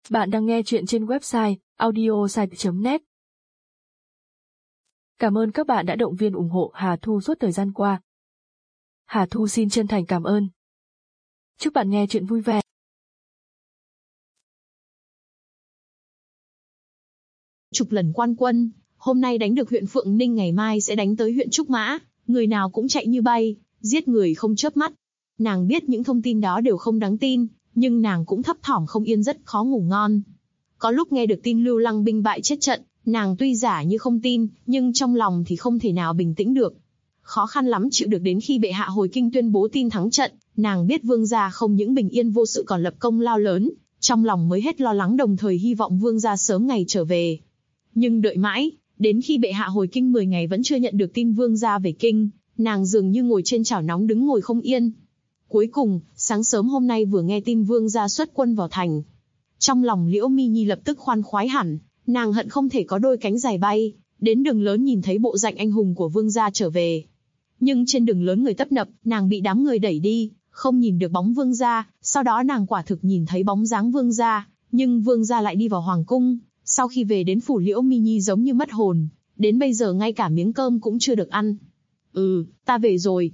Bạn đang nghe chuyện trên website audiosite.net. Cảm ơn các bạn đã động viên ủng hộ Hà Thu suốt thời gian qua. Hà Thu xin chân thành cảm ơn. Chúc bạn nghe chuyện vui vẻ. Chục lần quan quân, hôm nay đánh được huyện Phượng Ninh, ngày mai sẽ đánh tới huyện Trúc Mã, người nào cũng chạy như bay, giết người không chớp mắt. Nàng biết những thông tin đó đều không đáng tin, nhưng nàng cũng thấp thỏm không yên, rất khó ngủ ngon. Có lúc nghe được tin Lưu Lăng binh bại chết trận, nàng tuy giả như không tin, nhưng trong lòng thì không thể nào bình tĩnh được. Khó khăn lắm chịu được đến khi bệ hạ hồi kinh tuyên bố tin thắng trận, nàng biết vương gia không những bình yên vô sự còn lập công lao lớn, trong lòng mới hết lo lắng, đồng thời hy vọng vương gia sớm ngày trở về. Nhưng đợi mãi, đến khi bệ hạ hồi kinh 10 ngày vẫn chưa nhận được tin vương gia về kinh, nàng dường như ngồi trên chảo nóng đứng ngồi không yên. Cuối cùng, sáng sớm hôm nay vừa nghe tin vương gia xuất quân vào thành. Trong lòng Liễu Mi Nhi lập tức khoan khoái hẳn, nàng hận không thể có đôi cánh dài bay, đến đường lớn nhìn thấy bộ dạng anh hùng của vương gia trở về. Nhưng trên đường lớn người tấp nập, nàng bị đám người đẩy đi, không nhìn được bóng vương gia, sau đó nàng quả thực nhìn thấy bóng dáng vương gia, nhưng vương gia lại đi vào hoàng cung. Sau khi về đến phủ, Liễu Mi Nhi giống như mất hồn, đến bây giờ ngay cả miếng cơm cũng chưa được ăn. Ta về rồi.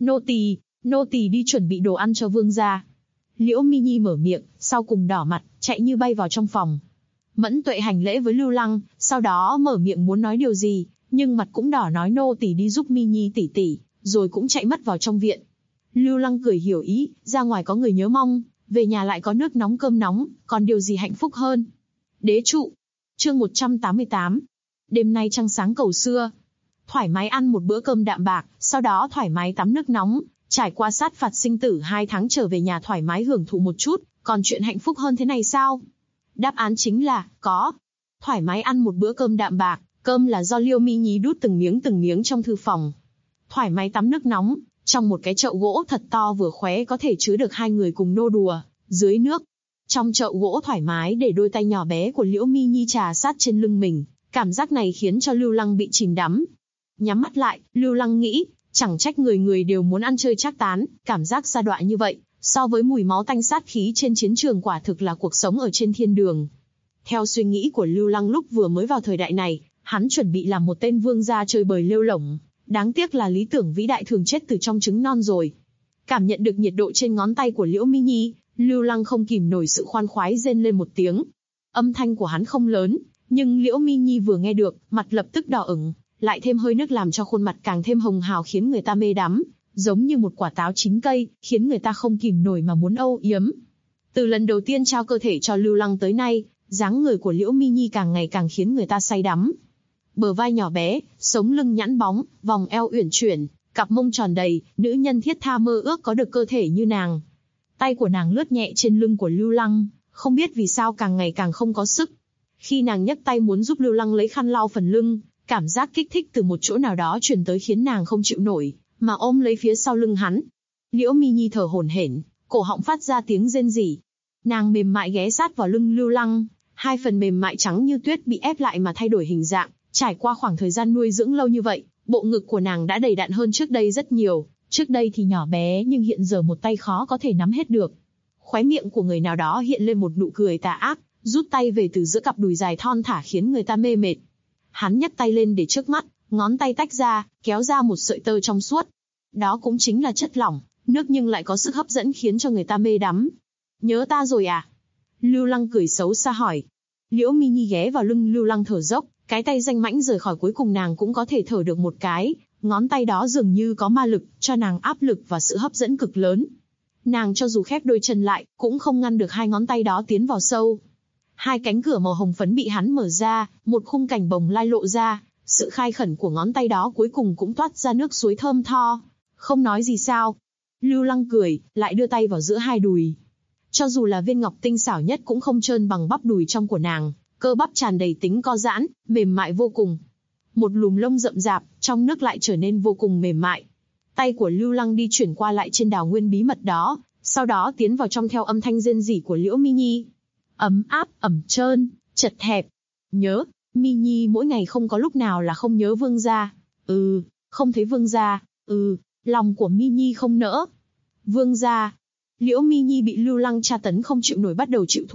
Nô tỳ đi chuẩn bị đồ ăn cho vương gia. Liễu Mi Nhi mở miệng, sau cùng đỏ mặt, chạy như bay vào trong phòng. Mẫn Tuệ hành lễ với Lưu Lăng, sau đó mở miệng muốn nói điều gì, nhưng mặt cũng đỏ nói nô tỳ đi giúp Mi Nhi tỷ tỷ, rồi cũng chạy mất vào trong viện. Lưu Lăng cười hiểu ý, ra ngoài có người nhớ mong, về nhà lại có nước nóng cơm nóng, còn điều gì hạnh phúc hơn. Đế trụ. Chương 188. Đêm nay trăng sáng cầu xưa. Thoải mái ăn một bữa cơm đạm bạc, sau đó thoải mái tắm nước nóng, trải qua sát phạt sinh tử 2 tháng trở về nhà thoải mái hưởng thụ một chút, còn chuyện hạnh phúc hơn thế này sao? Đáp án chính là, có. Thoải mái ăn một bữa cơm đạm bạc, cơm là do Liễu Mi Nhi đút từng miếng trong thư phòng. Thoải mái tắm nước nóng, trong một cái chậu gỗ thật to vừa khóe có thể chứa được 2 người cùng nô đùa, dưới nước. Trong chậu gỗ thoải mái để đôi tay nhỏ bé của Liễu Mi Nhi trà sát trên lưng mình, cảm giác này khiến cho Lưu Lăng bị chìm đắm. Nhắm mắt lại, Lưu Lăng nghĩ, chẳng trách người người đều muốn ăn chơi trác tán, cảm giác sa đọa như vậy, so với mùi máu tanh sát khí trên chiến trường quả thực là cuộc sống ở trên thiên đường. Theo suy nghĩ của Lưu Lăng lúc vừa mới vào thời đại này, hắn chuẩn bị làm một tên vương gia chơi bời lêu lổng, đáng tiếc là lý tưởng vĩ đại thường chết từ trong trứng non rồi. Cảm nhận được nhiệt độ trên ngón tay của Liễu Mi Nhi, Lưu Lăng không kìm nổi sự khoan khoái rên lên một tiếng. Âm thanh của hắn không lớn, nhưng Liễu Mi Nhi vừa nghe được, mặt lập tức đỏ ửng, lại thêm hơi nước làm cho khuôn mặt càng thêm hồng hào khiến người ta mê đắm, giống như một quả táo chín cây, khiến người ta không kìm nổi mà muốn âu yếm. Từ lần đầu tiên trao cơ thể cho Lưu Lăng tới nay, dáng người của Liễu Mi Nhi càng ngày càng khiến người ta say đắm. Bờ vai nhỏ bé, sống lưng nhẵn bóng, vòng eo uyển chuyển, cặp mông tròn đầy, nữ nhân thiết tha mơ ước có được cơ thể như nàng. Tay của nàng lướt nhẹ trên lưng của Lưu Lăng, không biết vì sao càng ngày càng không có sức. Khi nàng nhấc tay muốn giúp Lưu Lăng lấy khăn lau phần lưng, cảm giác kích thích từ một chỗ nào đó truyền tới khiến nàng không chịu nổi, mà ôm lấy phía sau lưng hắn. Liễu Mi Nhi thở hổn hển, cổ họng phát ra tiếng rên rỉ. Nàng mềm mại ghé sát vào lưng Lưu Lăng, 2 phần mềm mại trắng như tuyết bị ép lại mà thay đổi hình dạng. Trải qua khoảng thời gian nuôi dưỡng lâu như vậy, bộ ngực của nàng đã đầy đặn hơn trước đây rất nhiều. Trước đây thì nhỏ bé nhưng hiện giờ một tay khó có thể nắm hết được. Khóe miệng của người nào đó hiện lên một nụ cười tà ác, rút tay về từ giữa cặp đùi dài thon thả khiến người ta mê mệt. Hắn nhấc tay lên để trước mắt, ngón tay tách ra, kéo ra một sợi tơ trong suốt. Đó cũng chính là chất lỏng, nước nhưng lại có sức hấp dẫn khiến cho người ta mê đắm. Nhớ ta rồi à? Lưu Lăng cười xấu xa hỏi. Liễu Mi Nhi ghé vào lưng Lưu Lăng thở dốc, cái tay danh mãnh rời khỏi, cuối cùng nàng cũng có thể thở được một cái. Ngón tay đó dường như có ma lực, cho nàng áp lực và sự hấp dẫn cực lớn. Nàng cho dù khép đôi chân lại, cũng không ngăn được 2 ngón tay đó tiến vào sâu. 2 cánh cửa màu hồng phấn bị hắn mở ra, một khung cảnh bồng lai lộ ra, sự khai khẩn của ngón tay đó cuối cùng cũng toát ra nước suối thơm tho. Không nói gì sao? Lưu Lăng cười, lại đưa tay vào giữa 2 đùi. Cho dù là viên ngọc tinh xảo nhất cũng không trơn bằng bắp đùi trong của nàng, cơ bắp tràn đầy tính co giãn, mềm mại vô cùng. Một lùm lông rậm rạp, trong nước lại trở nên vô cùng mềm mại. Tay của Lưu Lăng đi chuyển qua lại trên đào nguyên bí mật đó, sau đó tiến vào trong theo âm thanh rên rỉ của Liễu Mi Nhi. Ấm áp, ẩm trơn, chật hẹp. Nhớ, Mi Nhi mỗi ngày không có lúc nào là không nhớ vương gia. Không thấy vương gia. Lòng của Mi Nhi không nỡ. Vương gia. Liễu Mi Nhi bị Lưu Lăng tra tấn không chịu nổi bắt đầu chịu thua,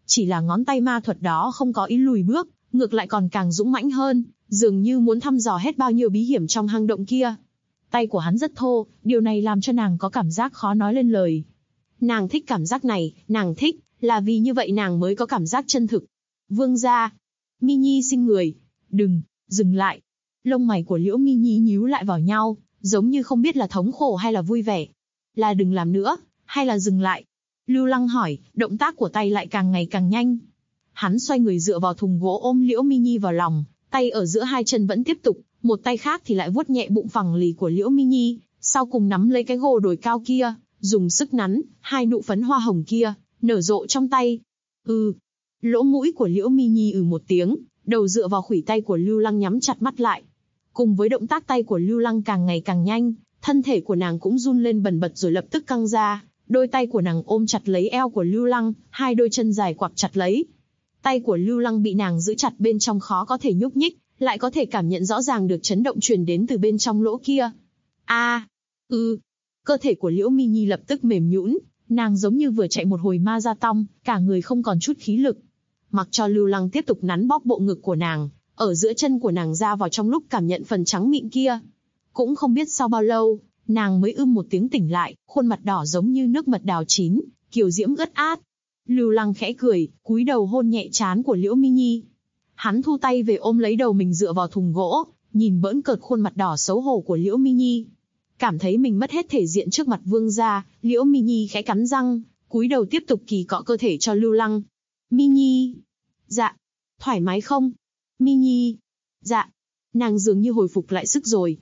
Chỉ là ngón tay ma thuật đó không có ý lùi bước, ngược lại còn càng dũng mãnh hơn, dường như muốn thăm dò hết bao nhiêu bí hiểm trong hang động kia. Tay của hắn rất thô, điều này làm cho nàng có cảm giác khó nói lên lời. Nàng thích cảm giác này, nàng thích, là vì như vậy nàng mới có cảm giác chân thực. Vương gia, Mi Nhi xin người, đừng, dừng lại. Lông mày của Liễu Mi Nhi nhíu lại vào nhau, giống như không biết là thống khổ hay là vui vẻ. Là đừng làm nữa, hay là dừng lại? Lưu Lăng hỏi, động tác của tay lại càng ngày càng nhanh. Hắn xoay người dựa vào thùng gỗ ôm Liễu Mi Nhi vào lòng, tay ở giữa hai chân vẫn tiếp tục, một tay khác thì lại vuốt nhẹ bụng phẳng lì của Liễu Mi Nhi, sau cùng nắm lấy cái gồ đồi cao kia, dùng sức nắn, hai nụ phấn hoa hồng kia nở rộ trong tay. Lỗ mũi của Liễu Mi Nhi một tiếng, đầu dựa vào khuỷu tay của Lưu Lăng nhắm chặt mắt lại. Cùng với động tác tay của Lưu Lăng càng ngày càng nhanh, thân thể của nàng cũng run lên bần bật rồi lập tức căng ra, đôi tay của nàng ôm chặt lấy eo của Lưu Lăng, hai đôi chân dài quặp chặt lấy. Tay của Lưu Lăng bị nàng giữ chặt bên trong khó có thể nhúc nhích, lại có thể cảm nhận rõ ràng được chấn động truyền đến từ bên trong lỗ kia. Cơ thể của Liễu Mi Nhi lập tức mềm nhũn, nàng giống như vừa chạy một hồi ma ra tong, cả người không còn chút khí lực. Mặc cho Lưu Lăng tiếp tục nắn bóp bộ ngực của nàng, ở giữa chân của nàng ra vào trong lúc cảm nhận phần trắng mịn kia. Cũng không biết sau bao lâu, nàng mới một tiếng tỉnh lại, khuôn mặt đỏ giống như nước mật đào chín, kiều diễm ướt át. Lưu Lăng khẽ cười, cúi đầu hôn nhẹ trán của Liễu Mi Nhi. Hắn thu tay về ôm lấy đầu mình dựa vào thùng gỗ, nhìn bỡn cợt khuôn mặt đỏ xấu hổ của Liễu Mi Nhi. Cảm thấy mình mất hết thể diện trước mặt vương gia, Liễu Mi Nhi khẽ cắn răng, cúi đầu tiếp tục kỳ cọ cơ thể cho Lưu Lăng. Mi Nhi. Dạ. Thoải mái không? Mi Nhi. Dạ. Nàng dường như hồi phục lại sức rồi.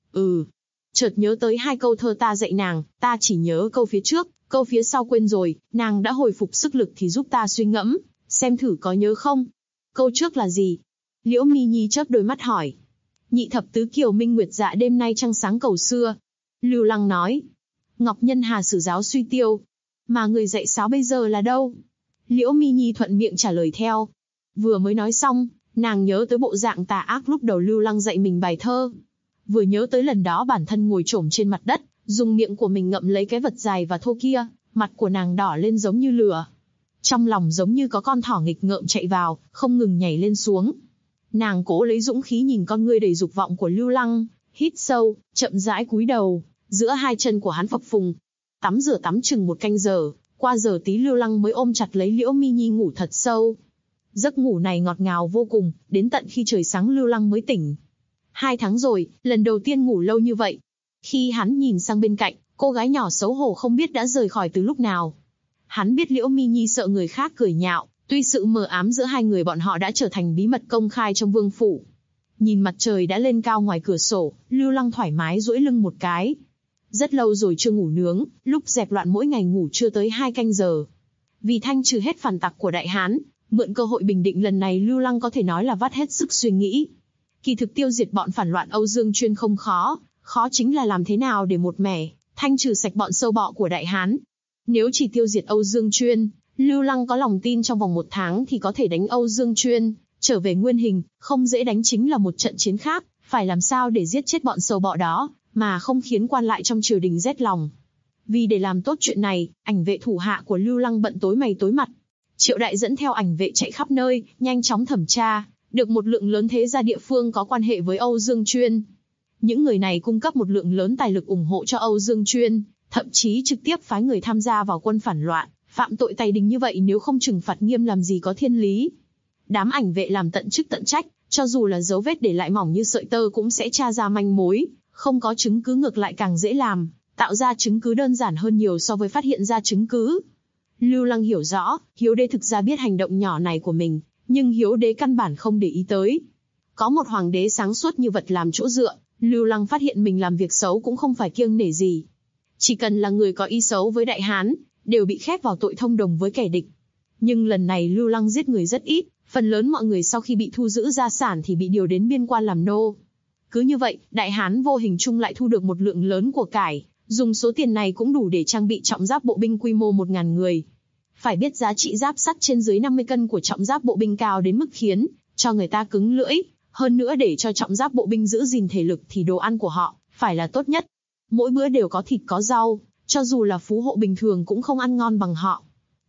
Chợt nhớ tới hai câu thơ ta dạy nàng, ta chỉ nhớ câu phía trước, câu phía sau quên rồi, nàng đã hồi phục sức lực thì giúp ta suy ngẫm, xem thử có nhớ không? Câu trước là gì? Liễu Mi Nhi chớp đôi mắt hỏi. Nhị thập tứ kiều minh nguyệt dạ đêm nay trăng sáng cầu xưa. Lưu Lăng nói. Ngọc Nhân Hà sử giáo suy tiêu. Mà người dạy sáo bây giờ là đâu? Liễu Mi Nhi thuận miệng trả lời theo. Vừa mới nói xong, nàng nhớ tới bộ dạng tà ác lúc đầu Lưu Lăng dạy mình bài thơ. Vừa nhớ tới lần đó bản thân ngồi chổm trên mặt đất, dùng miệng của mình ngậm lấy cái vật dài và thô kia, mặt của nàng đỏ lên giống như lửa. Trong lòng giống như có con thỏ nghịch ngợm chạy vào, không ngừng nhảy lên xuống. Nàng cố lấy dũng khí nhìn con ngươi đầy dục vọng của Lưu Lăng, hít sâu, chậm rãi cúi đầu, giữa hai chân của hắn phập phùng. Tắm rửa tắm chừng một canh giờ, qua giờ tí Lưu Lăng mới ôm chặt lấy Liễu Mi Nhi ngủ thật sâu. Giấc ngủ này ngọt ngào vô cùng, đến tận khi trời sáng Lưu Lăng mới tỉnh. 2 tháng rồi, lần đầu tiên ngủ lâu như vậy. Khi hắn nhìn sang bên cạnh, cô gái nhỏ xấu hổ không biết đã rời khỏi từ lúc nào. Hắn biết Liễu Mi Nhi sợ người khác cười nhạo, tuy sự mờ ám giữa hai người bọn họ đã trở thành bí mật công khai trong vương phủ. Nhìn mặt trời đã lên cao ngoài cửa sổ, Lưu Lăng thoải mái duỗi lưng một cái. Rất lâu rồi chưa ngủ nướng, lúc dẹp loạn mỗi ngày ngủ chưa tới 2 canh giờ. Vì thanh trừ hết phản tặc của Đại Hán, mượn cơ hội bình định lần này Lưu Lăng có thể nói là vắt hết sức suy nghĩ. Kỳ thực tiêu diệt bọn phản loạn Âu Dương Chuyên không khó, khó chính là làm thế nào để một mẻ, thanh trừ sạch bọn sâu bọ của Đại Hán. Nếu chỉ tiêu diệt Âu Dương Chuyên, Lưu Lăng có lòng tin trong vòng 1 tháng thì có thể đánh Âu Dương Chuyên, trở về nguyên hình, không dễ đánh chính là một trận chiến khác, phải làm sao để giết chết bọn sâu bọ đó, mà không khiến quan lại trong triều đình rét lòng. Vì để làm tốt chuyện này, ảnh vệ thủ hạ của Lưu Lăng bận tối mày tối mặt. Triệu Đại dẫn theo ảnh vệ chạy khắp nơi, nhanh chóng thẩm tra, được một lượng lớn thế gia địa phương có quan hệ với Âu Dương Chuyên. Những người này cung cấp một lượng lớn tài lực ủng hộ cho Âu Dương Chuyên, thậm chí trực tiếp phái người tham gia vào quân phản loạn, phạm tội tày đình như vậy nếu không trừng phạt nghiêm làm gì có thiên lý. Đám ảnh vệ làm tận chức tận trách, cho dù là dấu vết để lại mỏng như sợi tơ cũng sẽ tra ra manh mối, không có chứng cứ ngược lại càng dễ làm, tạo ra chứng cứ đơn giản hơn nhiều so với phát hiện ra chứng cứ. Lưu Lăng hiểu rõ, Hiếu Đế thực ra biết hành động nhỏ này của mình, nhưng Hiếu Đế căn bản không để ý tới. Có một hoàng đế sáng suốt như vật làm chỗ dựa, Lưu Lăng phát hiện mình làm việc xấu cũng không phải kiêng nể gì. Chỉ cần là người có ý xấu với Đại Hán, đều bị khép vào tội thông đồng với kẻ địch. Nhưng lần này Lưu Lăng giết người rất ít, phần lớn mọi người sau khi bị thu giữ gia sản thì bị điều đến biên quan làm nô. Cứ như vậy, Đại Hán vô hình chung lại thu được một lượng lớn của cải, dùng số tiền này cũng đủ để trang bị trọng giáp bộ binh quy mô 1000 người. Phải biết giá trị giáp sắt trên dưới 50 cân của trọng giáp bộ binh cao đến mức khiến cho người ta cứng lưỡi, hơn nữa để cho trọng giáp bộ binh giữ gìn thể lực thì đồ ăn của họ phải là tốt nhất. Mỗi bữa đều có thịt có rau, cho dù là phú hộ bình thường cũng không ăn ngon bằng họ.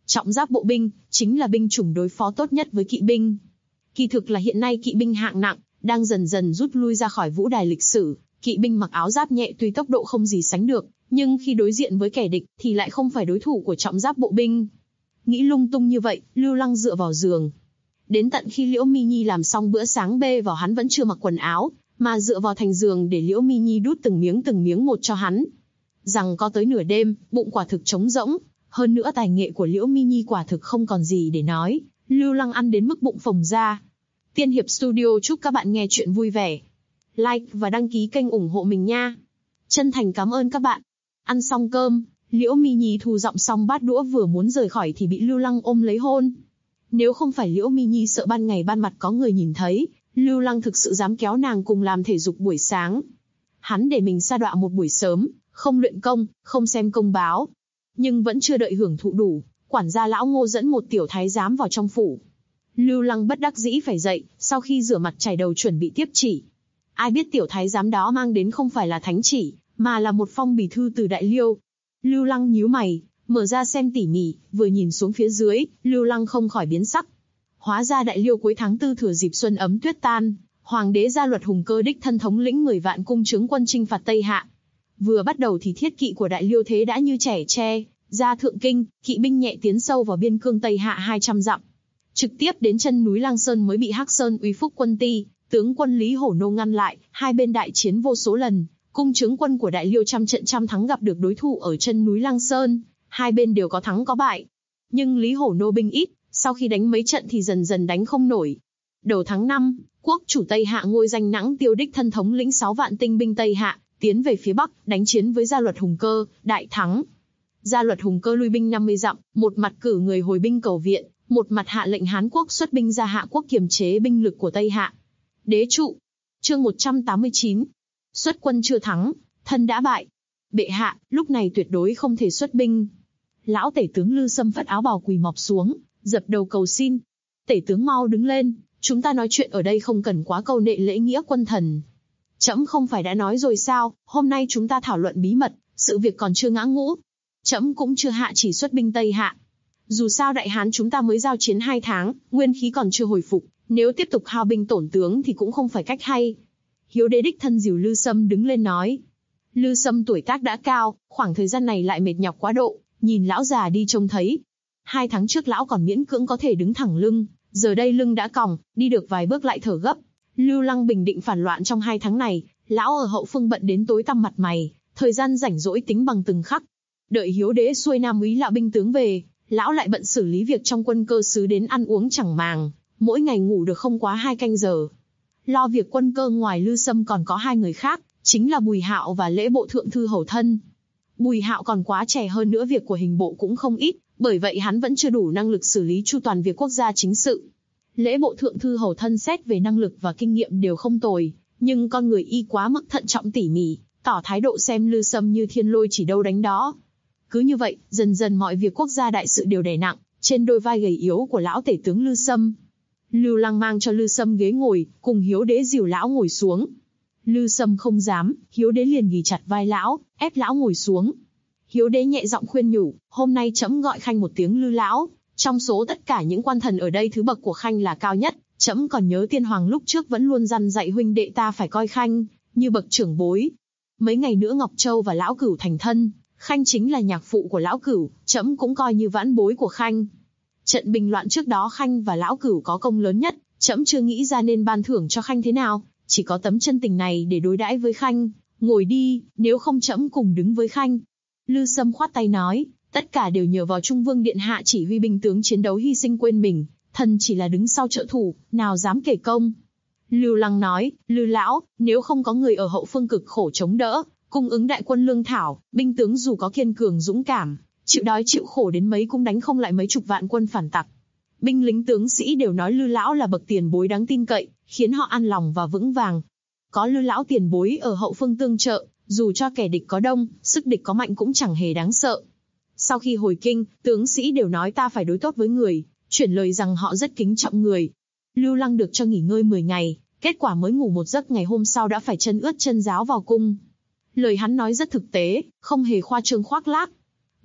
Trọng giáp bộ binh chính là binh chủng đối phó tốt nhất với kỵ binh. Kỳ thực là hiện nay kỵ binh hạng nặng đang dần dần rút lui ra khỏi vũ đài lịch sử. Kỵ binh mặc áo giáp nhẹ tuy tốc độ không gì sánh được, nhưng khi đối diện với kẻ địch thì lại không phải đối thủ của trọng giáp bộ binh. Nghĩ lung tung như vậy, Lưu Lăng dựa vào giường. Đến tận khi Liễu Mi Nhi làm xong bữa sáng bê vào hắn vẫn chưa mặc quần áo, mà dựa vào thành giường để Liễu Mi Nhi đút từng miếng một cho hắn. Rằng có tới nửa đêm, bụng quả thực trống rỗng, hơn nữa tài nghệ của Liễu Mi Nhi quả thực không còn gì để nói, Lưu Lăng ăn đến mức bụng phồng ra. Tiên Hiệp Studio chúc các bạn nghe chuyện vui vẻ. Like và đăng ký kênh ủng hộ mình nha. Chân thành cảm ơn các bạn. Ăn xong cơm, Liễu Mi Nhi thu dọn xong bát đũa vừa muốn rời khỏi thì bị Lưu Lăng ôm lấy hôn. Nếu không phải Liễu Mi Nhi sợ ban ngày ban mặt có người nhìn thấy, Lưu Lăng thực sự dám kéo nàng cùng làm thể dục buổi sáng. Hắn để mình sa đọa một buổi sớm, không luyện công, không xem công báo. Nhưng vẫn chưa đợi hưởng thụ đủ, quản gia lão Ngô dẫn một tiểu thái giám vào trong phủ. Lưu Lăng bất đắc dĩ phải dậy, sau khi rửa mặt chải đầu chuẩn bị tiếp chỉ. Ai biết tiểu thái giám đó mang đến không phải là thánh chỉ, mà là một phong bì thư từ Đại Liêu. Lưu Lăng nhíu mày, mở ra xem tỉ mỉ, vừa nhìn xuống phía dưới, Lưu Lăng không khỏi biến sắc. Hóa ra Đại Liêu cuối tháng 4 thừa dịp xuân ấm tuyết tan, hoàng đế ra luật Hùng Cơ đích thân thống lĩnh 10 vạn cung trướng quân chinh phạt Tây Hạ. Vừa bắt đầu thì thiết kỵ của Đại Liêu thế đã như trẻ tre, ra Thượng Kinh, kỵ binh nhẹ tiến sâu vào biên cương Tây Hạ 200 dặm. Trực tiếp đến chân núi Lang Sơn mới bị Hắc Sơn Uy Phúc quân ti, tướng quân Lý Hổ Nô ngăn lại, hai bên đại chiến vô số lần, cung trướng quân của Đại Liêu trăm trận trăm thắng gặp được đối thủ ở chân núi Lang Sơn, hai bên đều có thắng có bại. Nhưng Lý Hổ Nô binh ít, sau khi đánh mấy trận thì dần dần đánh không nổi. Đầu tháng 5, quốc chủ Tây Hạ Ngôi Danh Nãng Tiêu đích thân thống lĩnh 6 vạn tinh binh Tây Hạ, tiến về phía Bắc, đánh chiến với Gia Luật Hùng Cơ, đại thắng. Gia Luật Hùng Cơ lui binh 50 dặm, một mặt cử người hồi binh cầu viện, một mặt hạ lệnh Hán quốc xuất binh ra Hạ quốc kiềm chế binh lực của Tây Hạ. Đế trụ. Chương 189. Xuất quân chưa thắng, thân đã bại. Bệ hạ, lúc này tuyệt đối không thể xuất binh. Lão tể tướng Lư Sâm phất áo bào quỳ mọp xuống, dập đầu cầu xin. Tể tướng mau đứng lên, chúng ta nói chuyện ở đây không cần quá câu nệ lễ nghĩa quân thần. Trẫm không phải đã nói rồi sao, hôm nay chúng ta thảo luận bí mật, sự việc còn chưa ngã ngũ. Trẫm cũng chưa hạ chỉ xuất binh Tây Hạ. Dù sao Đại Hán chúng ta mới giao chiến 2 tháng, nguyên khí còn chưa hồi phục, nếu tiếp tục hao binh tổn tướng thì cũng không phải cách hay. Hiếu đế đích thân dìu Lư Sâm đứng lên nói. Lư Sâm tuổi tác đã cao, khoảng thời gian này lại mệt nhọc quá độ, nhìn lão già đi trông thấy. 2 tháng trước lão còn miễn cưỡng có thể đứng thẳng lưng, giờ đây lưng đã còng, đi được vài bước lại thở gấp. Lưu Lăng bình định phản loạn trong 2 tháng này, lão ở hậu phương bận đến tối tăm mặt mày, thời gian rảnh rỗi tính bằng từng khắc. Đợi Hiếu đế xuôi Nam úy lạo binh tướng về, lão lại bận xử lý việc trong quân cơ sứ đến ăn uống chẳng màng, mỗi ngày ngủ được không quá 2 canh giờ. Lo việc quân cơ ngoài Lư Sâm còn có 2 người khác, chính là Bùi Hạo và Lễ Bộ Thượng Thư Hầu Thân. Bùi Hạo còn quá trẻ, hơn nữa việc của hình bộ cũng không ít, bởi vậy hắn vẫn chưa đủ năng lực xử lý chu toàn việc quốc gia chính sự. Lễ Bộ Thượng Thư Hầu Thân xét về năng lực và kinh nghiệm đều không tồi, nhưng con người y quá mức thận trọng tỉ mỉ, tỏ thái độ xem Lư Sâm như thiên lôi chỉ đâu đánh đó. Cứ như vậy, dần dần mọi việc quốc gia đại sự đều đè nặng trên đôi vai gầy yếu của lão tể tướng Lư Sâm. Lưu Lăng mang cho Lư Sâm ghế ngồi, cùng Hiếu đế dìu lão ngồi xuống. Lư Sâm không dám, Hiếu đế liền ghì chặt vai lão, ép lão ngồi xuống. Hiếu đế nhẹ giọng khuyên nhủ, hôm nay trẫm gọi khanh một tiếng Lư lão, trong số tất cả những quan thần ở đây thứ bậc của khanh là cao nhất. Trẫm còn nhớ tiên hoàng lúc trước vẫn luôn dặn dạy huynh đệ ta phải coi khanh như bậc trưởng bối. Mấy ngày nữa Ngọc Châu và lão Cửu thành thân, khanh chính là nhạc phụ của lão Cửu, trẫm cũng coi như vãn bối của khanh. Trận bình loạn trước đó khanh và lão Cửu có công lớn nhất, trẫm chưa nghĩ ra nên ban thưởng cho khanh thế nào, chỉ có tấm chân tình này để đối đãi với khanh. Ngồi đi, nếu không trẫm cùng đứng với khanh. Lư Sâm khoát tay nói, tất cả đều nhờ vào Trung Vương điện hạ chỉ huy binh tướng chiến đấu hy sinh quên mình, thần chỉ là đứng sau trợ thủ, nào dám kể công. Lưu Lăng nói, Lư lão, nếu không có người ở hậu phương cực khổ chống đỡ, cung ứng đại quân lương thảo, binh tướng dù có kiên cường dũng cảm, chịu đói chịu khổ đến mấy cũng đánh không lại mấy chục vạn quân phản tặc. Binh lính tướng sĩ đều nói Lư lão là bậc tiền bối đáng tin cậy, khiến họ an lòng và vững vàng. Có Lư lão tiền bối ở hậu phương tương trợ, dù cho kẻ địch có đông, sức địch có mạnh cũng chẳng hề đáng sợ. Sau khi hồi kinh, tướng sĩ đều nói ta phải đối tốt với người, chuyển lời rằng họ rất kính trọng người. Lưu Lăng được cho nghỉ ngơi 10 ngày, kết quả mới ngủ một giấc ngày hôm sau đã phải chân ướt chân ráo vào cung. Lời hắn nói rất thực tế, không hề khoa trương khoác lác.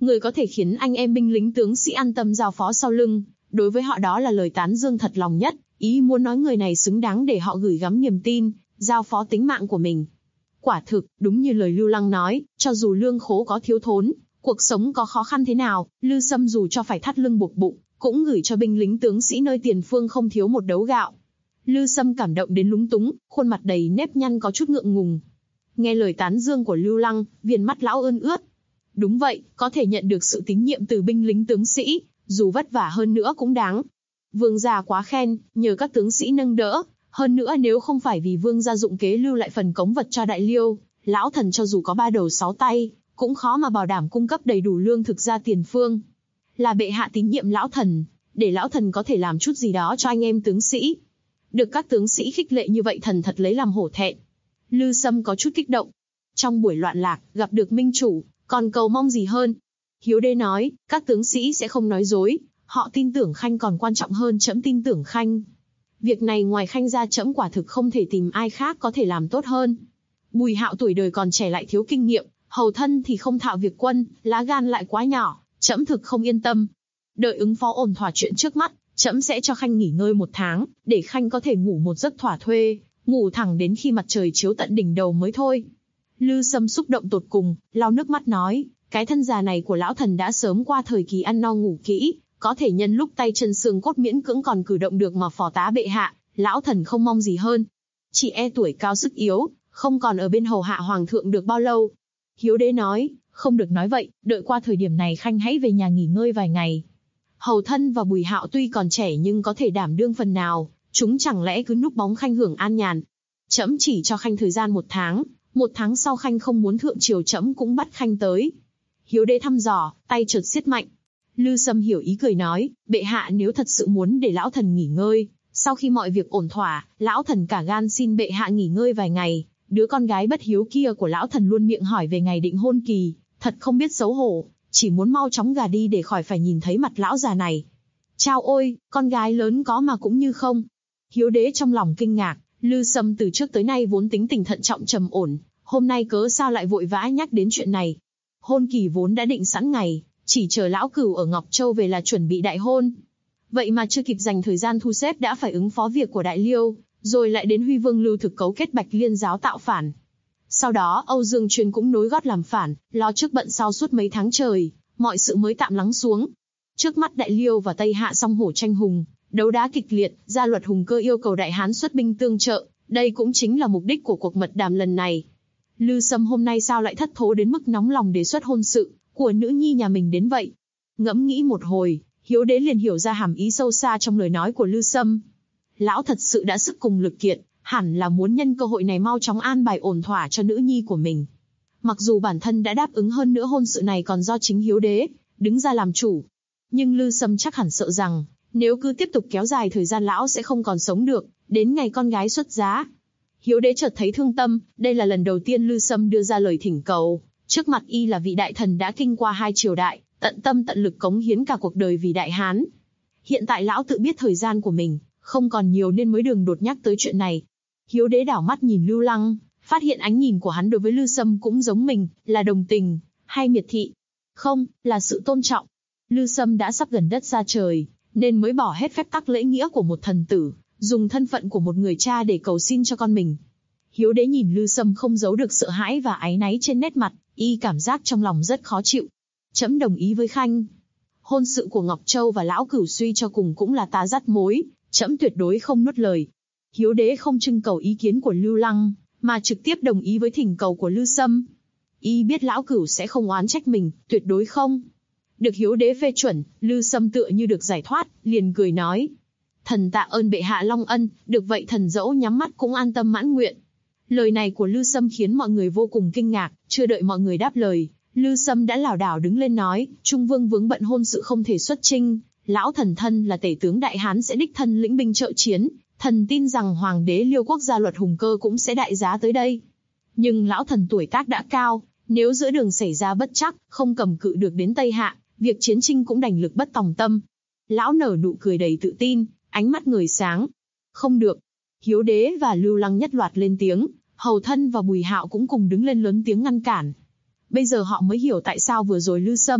Người có thể khiến anh em binh lính tướng sĩ an tâm giao phó sau lưng, đối với họ đó là lời tán dương thật lòng nhất, ý muốn nói người này xứng đáng để họ gửi gắm niềm tin, giao phó tính mạng của mình. Quả thực, đúng như lời Lưu Lăng nói, cho dù lương khố có thiếu thốn, cuộc sống có khó khăn thế nào, Lư Sâm dù cho phải thắt lưng buộc bụng, cũng gửi cho binh lính tướng sĩ nơi tiền phương không thiếu một đấu gạo. Lư Sâm cảm động đến lúng túng, khuôn mặt đầy nếp nhăn có chút ngượng ngùng. Nghe lời tán dương của Lưu Lăng, viền mắt lão ươn ướt. Đúng vậy, có thể nhận được sự tín nhiệm từ binh lính tướng sĩ, dù vất vả hơn nữa cũng đáng. Vương gia quá khen, nhờ các tướng sĩ nâng đỡ, hơn nữa nếu không phải vì vương gia dụng kế lưu lại phần cống vật cho Đại Liêu, lão thần cho dù có 3 đầu 6 tay, cũng khó mà bảo đảm cung cấp đầy đủ lương thực ra tiền phương. Là bệ hạ tín nhiệm lão thần, để lão thần có thể làm chút gì đó cho anh em tướng sĩ. Được các tướng sĩ khích lệ như vậy thần thật lấy làm hổ thẹn. Lư Sâm có chút kích động. Trong buổi loạn lạc, gặp được minh chủ, còn cầu mong gì hơn? Hiếu Đế nói, các tướng sĩ sẽ không nói dối, họ tin tưởng Khanh còn quan trọng hơn trẫm tin tưởng Khanh. Việc này ngoài Khanh ra trẫm quả thực không thể tìm ai khác có thể làm tốt hơn. Bùi Hạo tuổi đời còn trẻ lại thiếu kinh nghiệm, hầu thân thì không thạo việc quân, lá gan lại quá nhỏ, trẫm thực không yên tâm. Đợi ứng phó ổn thỏa chuyện trước mắt, trẫm sẽ cho Khanh nghỉ ngơi 1 tháng, để Khanh có thể ngủ một giấc thỏa thuê, ngủ thẳng đến khi mặt trời chiếu tận đỉnh đầu mới thôi. Lư Sâm xúc động tột cùng, lau nước mắt nói, cái thân già này của lão thần đã sớm qua thời kỳ ăn no ngủ kỹ, có thể nhân lúc tay chân xương cốt miễn cưỡng còn cử động được mà phò tá bệ hạ, lão thần không mong gì hơn. Chỉ e tuổi cao sức yếu, không còn ở bên hầu hạ hoàng thượng được bao lâu. Hiếu Đế nói, không được nói vậy, đợi qua thời điểm này Khanh hãy về nhà nghỉ ngơi vài ngày. Hầu thân và Bùi Hạo tuy còn trẻ nhưng có thể đảm đương phần nào, chúng chẳng lẽ cứ núp bóng Khanh hưởng an nhàn. Trẫm chỉ cho Khanh thời gian 1 tháng, 1 tháng sau Khanh không muốn thượng triều trẫm cũng bắt Khanh tới. Hiếu Đế thăm dò, tay chợt siết mạnh. Lư Sâm hiểu ý cười nói, bệ hạ nếu thật sự muốn để lão thần nghỉ ngơi, sau khi mọi việc ổn thỏa, lão thần cả gan xin bệ hạ nghỉ ngơi vài ngày. Đứa con gái bất hiếu kia của lão thần luôn miệng hỏi về ngày định hôn kỳ, thật không biết xấu hổ, chỉ muốn mau chóng gả đi để khỏi phải nhìn thấy mặt lão già này. Chao ôi, con gái lớn có mà cũng như không. Hiếu Đế trong lòng kinh ngạc, Lư Sâm từ trước tới nay vốn tính tình thận trọng trầm ổn, hôm nay cớ sao lại vội vã nhắc đến chuyện này. Hôn kỳ vốn đã định sẵn ngày, chỉ chờ lão cửu ở Ngọc Châu về là chuẩn bị đại hôn. Vậy mà chưa kịp dành thời gian thu xếp đã phải ứng phó việc của Đại Liêu, rồi lại đến Huy Vương Lưu Thực cấu kết Bạch Liên giáo tạo phản. Sau đó Âu Dương Truyền cũng nối gót làm phản, lo trước bận sau suốt mấy tháng trời, mọi sự mới tạm lắng xuống. Trước mắt Đại Liêu và Tây Hạ song hổ tranh hùng, đấu đá kịch liệt, Gia Luật Hùng Cơ yêu cầu Đại Hán xuất binh tương trợ, đây cũng chính là mục đích của cuộc mật đàm lần này. Lư Sâm hôm nay sao lại thất thố đến mức nóng lòng đề xuất hôn sự của nữ nhi nhà mình đến vậy? Ngẫm nghĩ một hồi, Hiếu Đế liền hiểu ra hàm ý sâu xa trong lời nói của Lư Sâm. Lão thật sự đã sức cùng lực kiệt, hẳn là muốn nhân cơ hội này mau chóng an bài ổn thỏa cho nữ nhi của mình. Mặc dù bản thân đã đáp ứng hơn nữa hôn sự này còn do chính Hiếu Đế đứng ra làm chủ, nhưng Lư Sâm chắc hẳn sợ rằng nếu cứ tiếp tục kéo dài thời gian lão sẽ không còn sống được đến ngày con gái xuất giá. Hiếu Đế chợt thấy thương tâm, đây là lần đầu tiên Lư Sâm đưa ra lời thỉnh cầu, trước mặt y là vị đại thần đã kinh qua 2 triều đại, tận tâm tận lực cống hiến cả cuộc đời vì Đại Hán. Hiện tại lão tự biết thời gian của mình không còn nhiều nên mới đường đột nhắc tới chuyện này. Hiếu Đế đảo mắt nhìn Lưu Lăng, phát hiện ánh nhìn của hắn đối với Lư Sâm cũng giống mình, là đồng tình, hay miệt thị? Không, là sự tôn trọng. Lư Sâm đã sắp gần đất xa trời, nên mới bỏ hết phép tắc lễ nghĩa của một thần tử, dùng thân phận của một người cha để cầu xin cho con mình. Hiếu Đế nhìn Lư Sâm không giấu được sợ hãi và áy náy trên nét mặt, y cảm giác trong lòng rất khó chịu. Trẫm đồng ý với Khanh. Hôn sự của Ngọc Châu và lão cửu suy cho cùng cũng là ta dắt mối, trẫm tuyệt đối không nuốt lời. Hiếu Đế không trưng cầu ý kiến của Lưu Lăng, mà trực tiếp đồng ý với thỉnh cầu của Lư Sâm. Y biết lão cửu sẽ không oán trách mình, tuyệt đối không. Được Hiếu Đế phê chuẩn, Lư Sâm tựa như được giải thoát, liền cười nói. Thần tạ ơn bệ hạ long ân, được vậy thần dẫu nhắm mắt cũng an tâm mãn nguyện. Lời này của Lư Sâm khiến mọi người vô cùng kinh ngạc, chưa đợi mọi người đáp lời, Lư Sâm đã lảo đảo đứng lên nói, Trung Vương vướng bận hôn sự không thể xuất chinh, lão thần thân là tể tướng Đại Hán sẽ đích thân lĩnh binh trợ chiến, thần tin rằng Hoàng đế Liêu quốc Gia Luật Hùng Cơ cũng sẽ đại giá tới đây. Nhưng lão thần tuổi tác đã cao, nếu giữa đường xảy ra bất trắc, không cầm cự được đến Tây Hạ, việc chiến chinh cũng đành lực bất tòng tâm. Lão nở nụ cười đầy tự tin, ánh mắt ngời sáng. Không được. Hiếu Đế và Lưu Lăng nhất loạt lên tiếng, Hầu thân và Bùi Hạo cũng cùng đứng lên lớn tiếng ngăn cản. Bây giờ họ mới hiểu tại sao vừa rồi Lư Sâm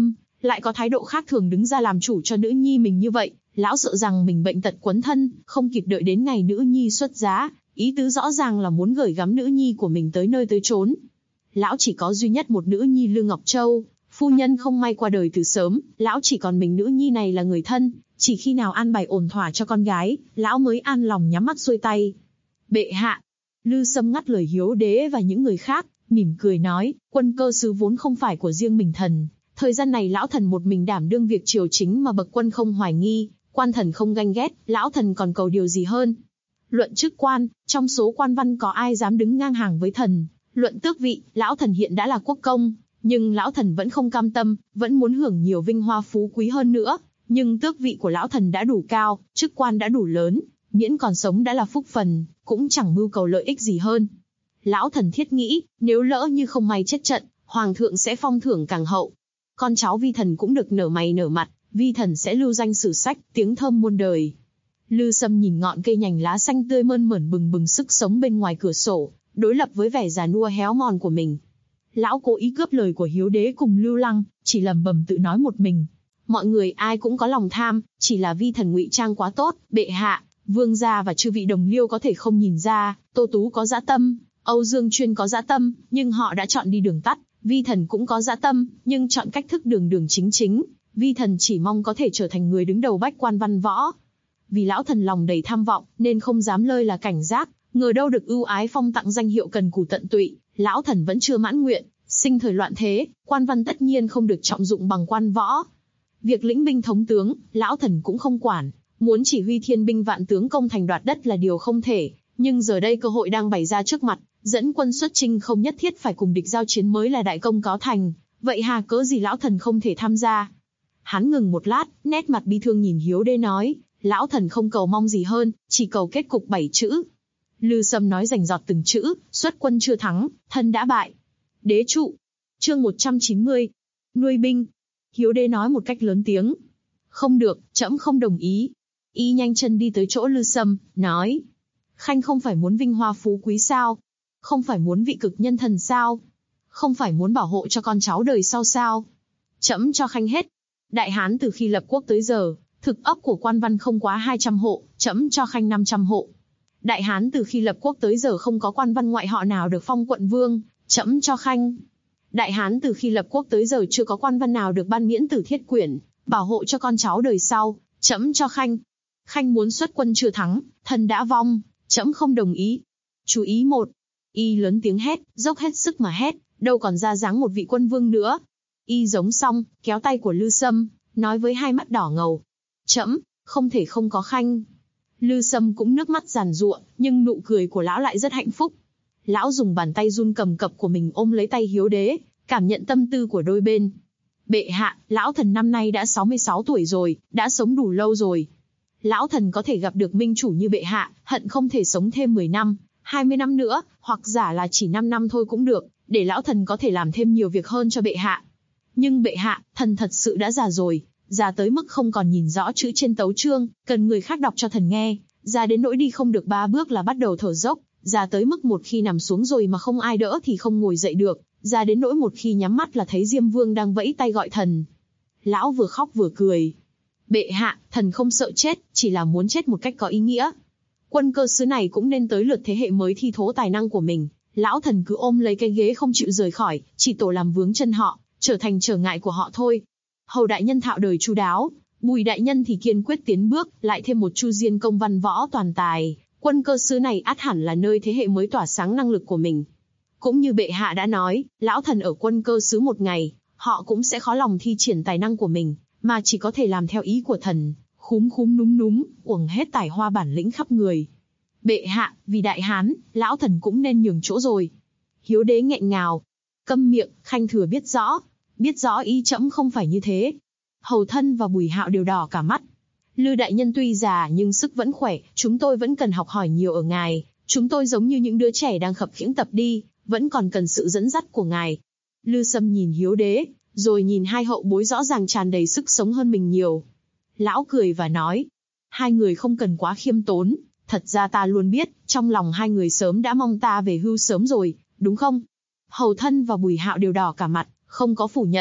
lại có thái độ khác thường đứng ra làm chủ cho nữ nhi mình như vậy, lão sợ rằng mình bệnh tật quấn thân, không kịp đợi đến ngày nữ nhi xuất giá, ý tứ rõ ràng là muốn gửi gắm nữ nhi của mình tới nơi tới chốn. Lão chỉ có duy nhất một nữ nhi Lư Ngọc Châu, phu nhân không may qua đời từ sớm, lão chỉ còn mình nữ nhi này là người thân, chỉ khi nào an bài ổn thỏa cho con gái, lão mới an lòng nhắm mắt xuôi tay. Bệ hạ. Lư Sâm ngắt lời Hiếu Đế và những người khác, mỉm cười nói, quân cơ sứ vốn không phải của riêng mình thần, thời gian này lão thần một mình đảm đương việc triều chính mà bậc quân không hoài nghi, quan thần không ganh ghét, lão thần còn cầu điều gì hơn. Luận chức quan, trong số quan văn có ai dám đứng ngang hàng với thần, luận tước vị, lão thần hiện đã là quốc công, nhưng lão thần vẫn không cam tâm, vẫn muốn hưởng nhiều vinh hoa phú quý hơn nữa, nhưng tước vị của lão thần đã đủ cao, chức quan đã đủ lớn, miễn còn sống đã là phúc phần, cũng chẳng mưu cầu lợi ích gì hơn. Lão thần thiết nghĩ, nếu lỡ như không may chết trận, hoàng thượng sẽ phong thưởng càng hậu. Con cháu vi thần cũng được nở mày nở mặt, vi thần sẽ lưu danh sử sách, tiếng thơm muôn đời. Lư Sâm nhìn ngọn cây nhành lá xanh tươi mơn mởn bừng bừng sức sống bên ngoài cửa sổ, đối lập với vẻ già nua héo mòn của mình. Lão cố ý cướp lời của Hiếu Đế cùng Lưu Lăng, chỉ lẩm bẩm tự nói một mình. Mọi người ai cũng có lòng tham, chỉ là vi thần ngụy trang quá tốt, bệ hạ, vương gia và chư vị đồng liêu có thể không nhìn ra, Tô Tú có dã tâm, Âu Dương Chuyên có dã tâm, nhưng họ đã chọn đi đường tắt, vi thần cũng có dã tâm, nhưng chọn cách thức đường đường chính chính, vi thần chỉ mong có thể trở thành người đứng đầu bách quan văn võ. Vì lão thần lòng đầy tham vọng, nên không dám lơi là cảnh giác, ngờ đâu được ưu ái phong tặng danh hiệu cần cù tận tụy, lão thần vẫn chưa mãn nguyện, sinh thời loạn thế, quan văn tất nhiên không được trọng dụng bằng quan võ. Việc lĩnh binh thống tướng, lão thần cũng không quản, muốn chỉ huy thiên binh vạn tướng công thành đoạt đất là điều không thể, nhưng giờ đây cơ hội đang bày ra trước mặt, dẫn quân xuất chinh không nhất thiết phải cùng địch giao chiến mới là đại công có thành, vậy hà cớ gì lão thần không thể tham gia. Hắn ngừng một lát, nét mặt bi thương nhìn Hiếu Đế nói, lão thần không cầu mong gì hơn, chỉ cầu kết cục 7 chữ. Lư Sâm nói rành rọt từng chữ, xuất quân chưa thắng, thân đã bại. Đế trụ. Chương 190. Nuôi binh. Hiếu Đế nói một cách lớn tiếng. Không được, trẫm không đồng ý. Y nhanh chân đi tới chỗ Lư Sâm, nói. Khanh không phải muốn vinh hoa phú quý sao? Không phải muốn vị cực nhân thần sao? Không phải muốn bảo hộ cho con cháu đời sau sao? Trẫm cho Khanh hết. Đại Hán từ khi lập quốc tới giờ, thực ấp của quan văn không quá 200 hộ, trẫm cho Khanh 500 hộ. Đại Hán từ khi lập quốc tới giờ không có quan văn ngoại họ nào được phong quận vương, trẫm cho Khanh. Đại Hán từ khi lập quốc tới giờ chưa có quan văn nào được ban miễn tử thiết quyển, bảo hộ cho con cháu đời sau, trẫm cho Khanh. Khanh muốn xuất quân chưa thắng, thân đã vong, trẫm không đồng ý. Chú ý 1. Y lớn tiếng hét, dốc hết sức mà hét, đâu còn ra dáng một vị quân vương nữa. Y giống xong, kéo tay của Lư Sâm, nói với hai mắt đỏ ngầu. Trẫm, không thể không có Khanh. Lư Sâm cũng nước mắt giàn giụa, nhưng nụ cười của lão lại rất hạnh phúc. Lão dùng bàn tay run cầm cập của mình ôm lấy tay Hiếu Đế, cảm nhận tâm tư của đôi bên. Bệ hạ, lão thần năm nay đã 66 tuổi rồi, đã sống đủ lâu rồi. Lão thần có thể gặp được minh chủ như bệ hạ, hận không thể sống thêm 10 năm, 20 năm nữa, hoặc giả là chỉ 5 năm thôi cũng được, để lão thần có thể làm thêm nhiều việc hơn cho bệ hạ. Nhưng bệ hạ, thần thật sự đã già rồi, già tới mức không còn nhìn rõ chữ trên tấu chương, cần người khác đọc cho thần nghe, già đến nỗi đi không được 3 bước là bắt đầu thở dốc, già tới mức một khi nằm xuống rồi mà không ai đỡ thì không ngồi dậy được, già đến nỗi một khi nhắm mắt là thấy Diêm Vương đang vẫy tay gọi thần. Lão vừa khóc vừa cười. Bệ hạ, thần không sợ chết, chỉ là muốn chết một cách có ý nghĩa. Quân cơ sứ này cũng nên tới lượt thế hệ mới thi thố tài năng của mình. Lão thần cứ ôm lấy cái ghế không chịu rời khỏi, chỉ tổ làm vướng chân họ, trở thành trở ngại của họ thôi. Hầu đại nhân thạo đời chu đáo, Bùi đại nhân thì kiên quyết tiến bước, lại thêm một Chu Diên công văn võ toàn tài. Quân cơ sứ này ắt hẳn là nơi thế hệ mới tỏa sáng năng lực của mình. Cũng như bệ hạ đã nói, lão thần ở quân cơ sứ một ngày, họ cũng sẽ khó lòng thi triển tài năng của mình, mà chỉ có thể làm theo ý của thần, khúm khúm núm núm, uổng hết tài hoa bản lĩnh khắp người. Bệ hạ, vì đại hán, lão thần cũng nên nhường chỗ rồi. Hiếu Đế nghẹn ngào. Câm miệng, Khanh thừa biết rõ ý trẫm không phải như thế. Hầu thân và Bùi Hạo đều đỏ cả mắt. Lư đại nhân tuy già nhưng sức vẫn khỏe, chúng tôi vẫn cần học hỏi nhiều ở ngài. Chúng tôi giống như những đứa trẻ đang khập khiễng tập đi, vẫn còn cần sự dẫn dắt của ngài. Lư Sâm nhìn Hiếu Đế, rồi nhìn hai hậu bối rõ ràng tràn đầy sức sống hơn mình nhiều. Lão cười và nói, hai người không cần quá khiêm tốn, thật ra ta luôn biết, trong lòng hai người sớm đã mong ta về hưu sớm rồi, đúng không? Hầu thân và Bùi Hạo đều đỏ cả mặt, không có phủ nhận.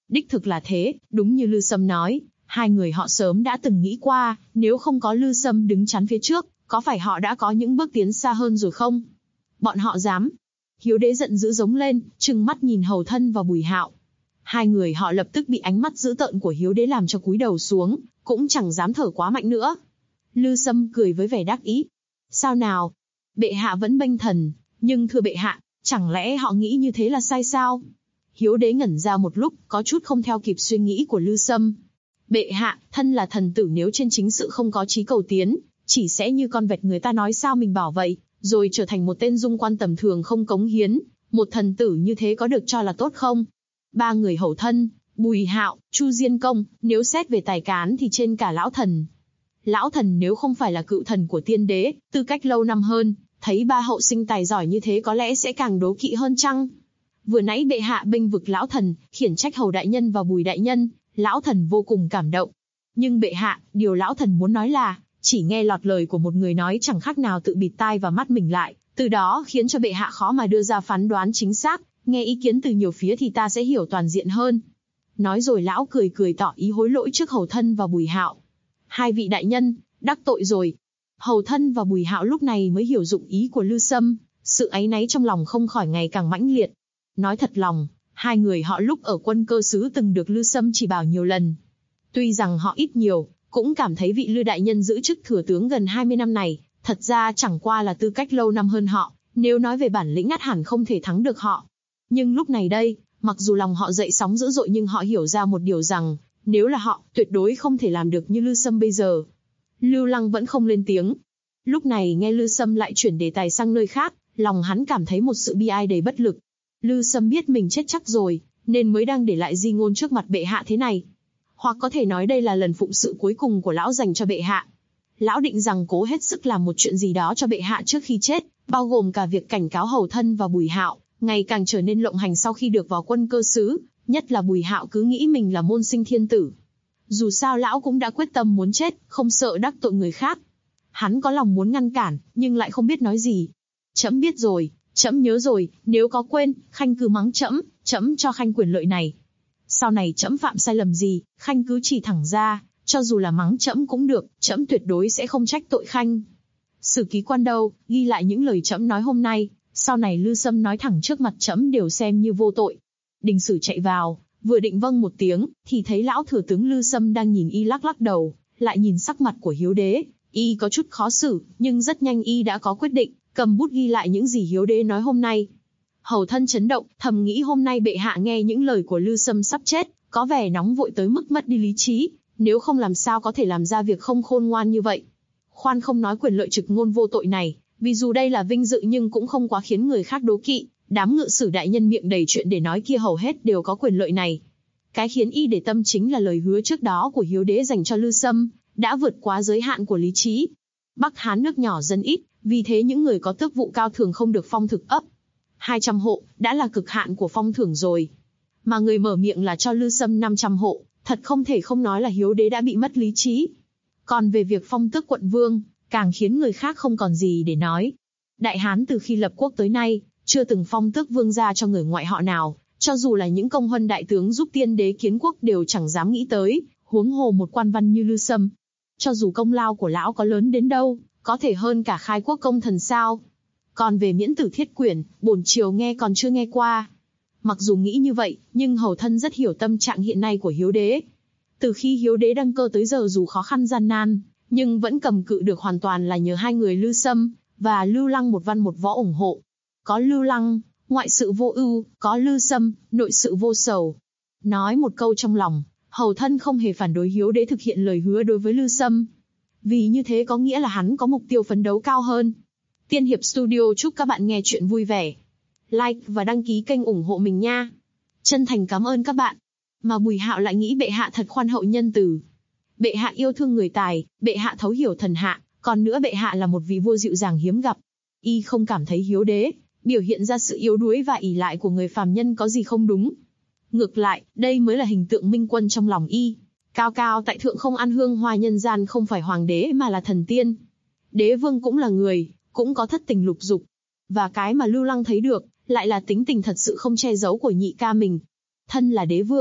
Đích thực là thế, đúng như Lư Sâm nói, hai người họ sớm đã từng nghĩ qua, nếu không có Lư Sâm đứng chắn phía trước, có phải họ đã có những bước tiến xa hơn rồi không? Bọn họ dám. Hiếu Đế giận dữ giống lên, trừng mắt nhìn Hầu Thân và Bùi Hạo. Hai người họ lập tức bị ánh mắt dữ tợn của Hiếu Đế làm cho cúi đầu xuống, cũng chẳng dám thở quá mạnh nữa. Lư Sâm cười với vẻ đắc ý. Sao nào? Bệ hạ vẫn bênh thần, nhưng thưa bệ hạ, chẳng lẽ họ nghĩ như thế là sai sao? Hiếu Đế ngẩn ra một lúc, có chút không theo kịp suy nghĩ của Lư Sâm. Bệ hạ, thân là thần tử nếu trên chính sự không có chí cầu tiến, chỉ sẽ như con vẹt người ta nói sao mình bảo vậy, rồi trở thành một tên dung quan tầm thường không cống hiến. Một thần tử như thế có được cho là tốt không? Ba người Hầu Thân, Bùi Hạo, Chu Diên Công, nếu xét về tài cán thì trên cả lão thần. Lão thần nếu không phải là cựu thần của tiên đế, tư cách lâu năm hơn, thấy ba hậu sinh tài giỏi như thế có lẽ sẽ càng đố kỵ hơn chăng? Vừa nãy bệ hạ bênh vực lão thần, khiển trách Hầu đại nhân và Bùi đại nhân, lão thần vô cùng cảm động. Nhưng bệ hạ, điều lão thần muốn nói là, chỉ nghe lọt lời của một người nói chẳng khác nào tự bịt tai và mắt mình lại, từ đó khiến cho bệ hạ khó mà đưa ra phán đoán chính xác, nghe ý kiến từ nhiều phía thì ta sẽ hiểu toàn diện hơn. Nói rồi lão cười cười tỏ ý hối lỗi trước Hầu Thân và Bùi Hạo. Hai vị đại nhân, đắc tội rồi. Hầu Thân và Bùi Hạo lúc này mới hiểu dụng ý của Lư Sâm, sự áy náy trong lòng không khỏi ngày càng mãnh liệt. Nói thật lòng, hai người họ lúc ở Quân Cơ xứ từng được Lư Sâm chỉ bảo nhiều lần. Tuy rằng họ ít nhiều, cũng cảm thấy vị Lư đại nhân giữ chức thừa tướng gần 20 năm này, thật ra chẳng qua là tư cách lâu năm hơn họ, nếu nói về bản lĩnh ắt hẳn không thể thắng được họ. Nhưng lúc này đây, mặc dù lòng họ dậy sóng dữ dội nhưng họ hiểu ra một điều rằng, nếu là họ, tuyệt đối không thể làm được như Lư Sâm bây giờ. Lưu Lăng vẫn không lên tiếng. Lúc này nghe Lư Sâm lại chuyển đề tài sang nơi khác, lòng hắn cảm thấy một sự bi ai đầy bất lực. Lư Sâm biết mình chết chắc rồi, nên mới đang để lại di ngôn trước mặt bệ hạ thế này. Hoặc có thể nói đây là lần phụng sự cuối cùng của lão dành cho bệ hạ. Lão định rằng cố hết sức làm một chuyện gì đó cho bệ hạ trước khi chết, bao gồm cả việc cảnh cáo Hầu Thân và Bùi Hạo, ngày càng trở nên lộng hành sau khi được vào Quân Cơ xứ, nhất là Bùi Hạo cứ nghĩ mình là môn sinh thiên tử. Dù sao lão cũng đã quyết tâm muốn chết, không sợ đắc tội người khác. Hắn có lòng muốn ngăn cản, nhưng lại không biết nói gì. Trẫm biết rồi, trẫm nhớ rồi, nếu có quên, khanh cứ mắng trẫm, trẫm cho khanh quyền lợi này. Sau này trẫm phạm sai lầm gì, khanh cứ chỉ thẳng ra, cho dù là mắng trẫm cũng được, trẫm tuyệt đối sẽ không trách tội khanh. Sử ký quan đâu, ghi lại những lời trẫm nói hôm nay, sau này Lư Sâm nói thẳng trước mặt trẫm đều xem như vô tội. Đình Sử chạy vào, vừa định vâng một tiếng, thì thấy lão thừa tướng Lư Sâm đang nhìn y lắc lắc đầu, lại nhìn sắc mặt của Hiếu Đế, y có chút khó xử, nhưng rất nhanh y đã có quyết định, cầm bút ghi lại những gì Hiếu Đế nói hôm nay. Hầu Thân chấn động, thầm nghĩ hôm nay bệ hạ nghe những lời của Lư Sâm sắp chết, có vẻ nóng vội tới mức mất đi lý trí, nếu không làm sao có thể làm ra việc không khôn ngoan như vậy. Khoan không nói quyền lợi trực ngôn vô tội này, vì dù đây là vinh dự nhưng cũng không quá khiến người khác đố kỵ, đám ngự sử đại nhân miệng đầy chuyện để nói kia hầu hết đều có quyền lợi này. Cái khiến y để tâm chính là lời hứa trước đó của Hiếu Đế dành cho Lư Sâm, đã vượt quá giới hạn của lý trí. Bắc Hán nước nhỏ dân ít, vì thế những người có tước vụ cao thường không được phong thực ấp. 200 hộ, đã là cực hạn của phong thưởng rồi. Mà người mở miệng là cho Lư Sâm 500 hộ, thật không thể không nói là Hiếu Đế đã bị mất lý trí. Còn về việc phong tước quận vương, càng khiến người khác không còn gì để nói. Đại Hán từ khi lập quốc tới nay, chưa từng phong tước vương gia cho người ngoại họ nào, cho dù là những công huân đại tướng giúp tiên đế kiến quốc đều chẳng dám nghĩ tới, huống hồ một quan văn như Lư Sâm. Cho dù công lao của lão có lớn đến đâu, có thể hơn cả khai quốc công thần sao. Còn về miễn tử thiết quyển, bổn triều nghe còn chưa nghe qua. Mặc dù nghĩ như vậy, nhưng Hầu Thân rất hiểu tâm trạng hiện nay của Hiếu Đế. Từ khi Hiếu Đế đăng cơ tới giờ dù khó khăn gian nan, nhưng vẫn cầm cự được hoàn toàn là nhờ hai người Lư Sâm và Lưu Lăng một văn một võ ủng hộ. Có Lưu Lăng, ngoại sự vô ưu, có Lư Sâm, nội sự vô sầu. Nói một câu trong lòng, Hầu Thân không hề phản đối Hiếu Đế thực hiện lời hứa đối với Lư Sâm. Vì như thế có nghĩa là hắn có mục tiêu phấn đấu cao hơn. Tiên Hiệp Studio chúc các bạn nghe chuyện vui vẻ. Like và đăng ký kênh ủng hộ mình nha. Chân thành cảm ơn các bạn. Mà Bùi Hạo lại nghĩ bệ hạ thật khoan hậu nhân từ. Bệ hạ yêu thương người tài, bệ hạ thấu hiểu thần hạ, còn nữa bệ hạ là một vị vua dịu dàng hiếm gặp. Y không cảm thấy Hiếu Đế biểu hiện ra sự yếu đuối và ỷ lại của người phàm nhân có gì không đúng. Ngược lại, đây mới là hình tượng minh quân trong lòng y. Cao cao tại thượng không ăn hương hoa nhân gian không phải hoàng đế mà là thần tiên. Đế vương cũng là người, cũng có thất tình lục dục. Và cái mà Lưu Lăng thấy được, lại là tính tình thật sự không che giấu của nhị ca mình. Thân là đế vương,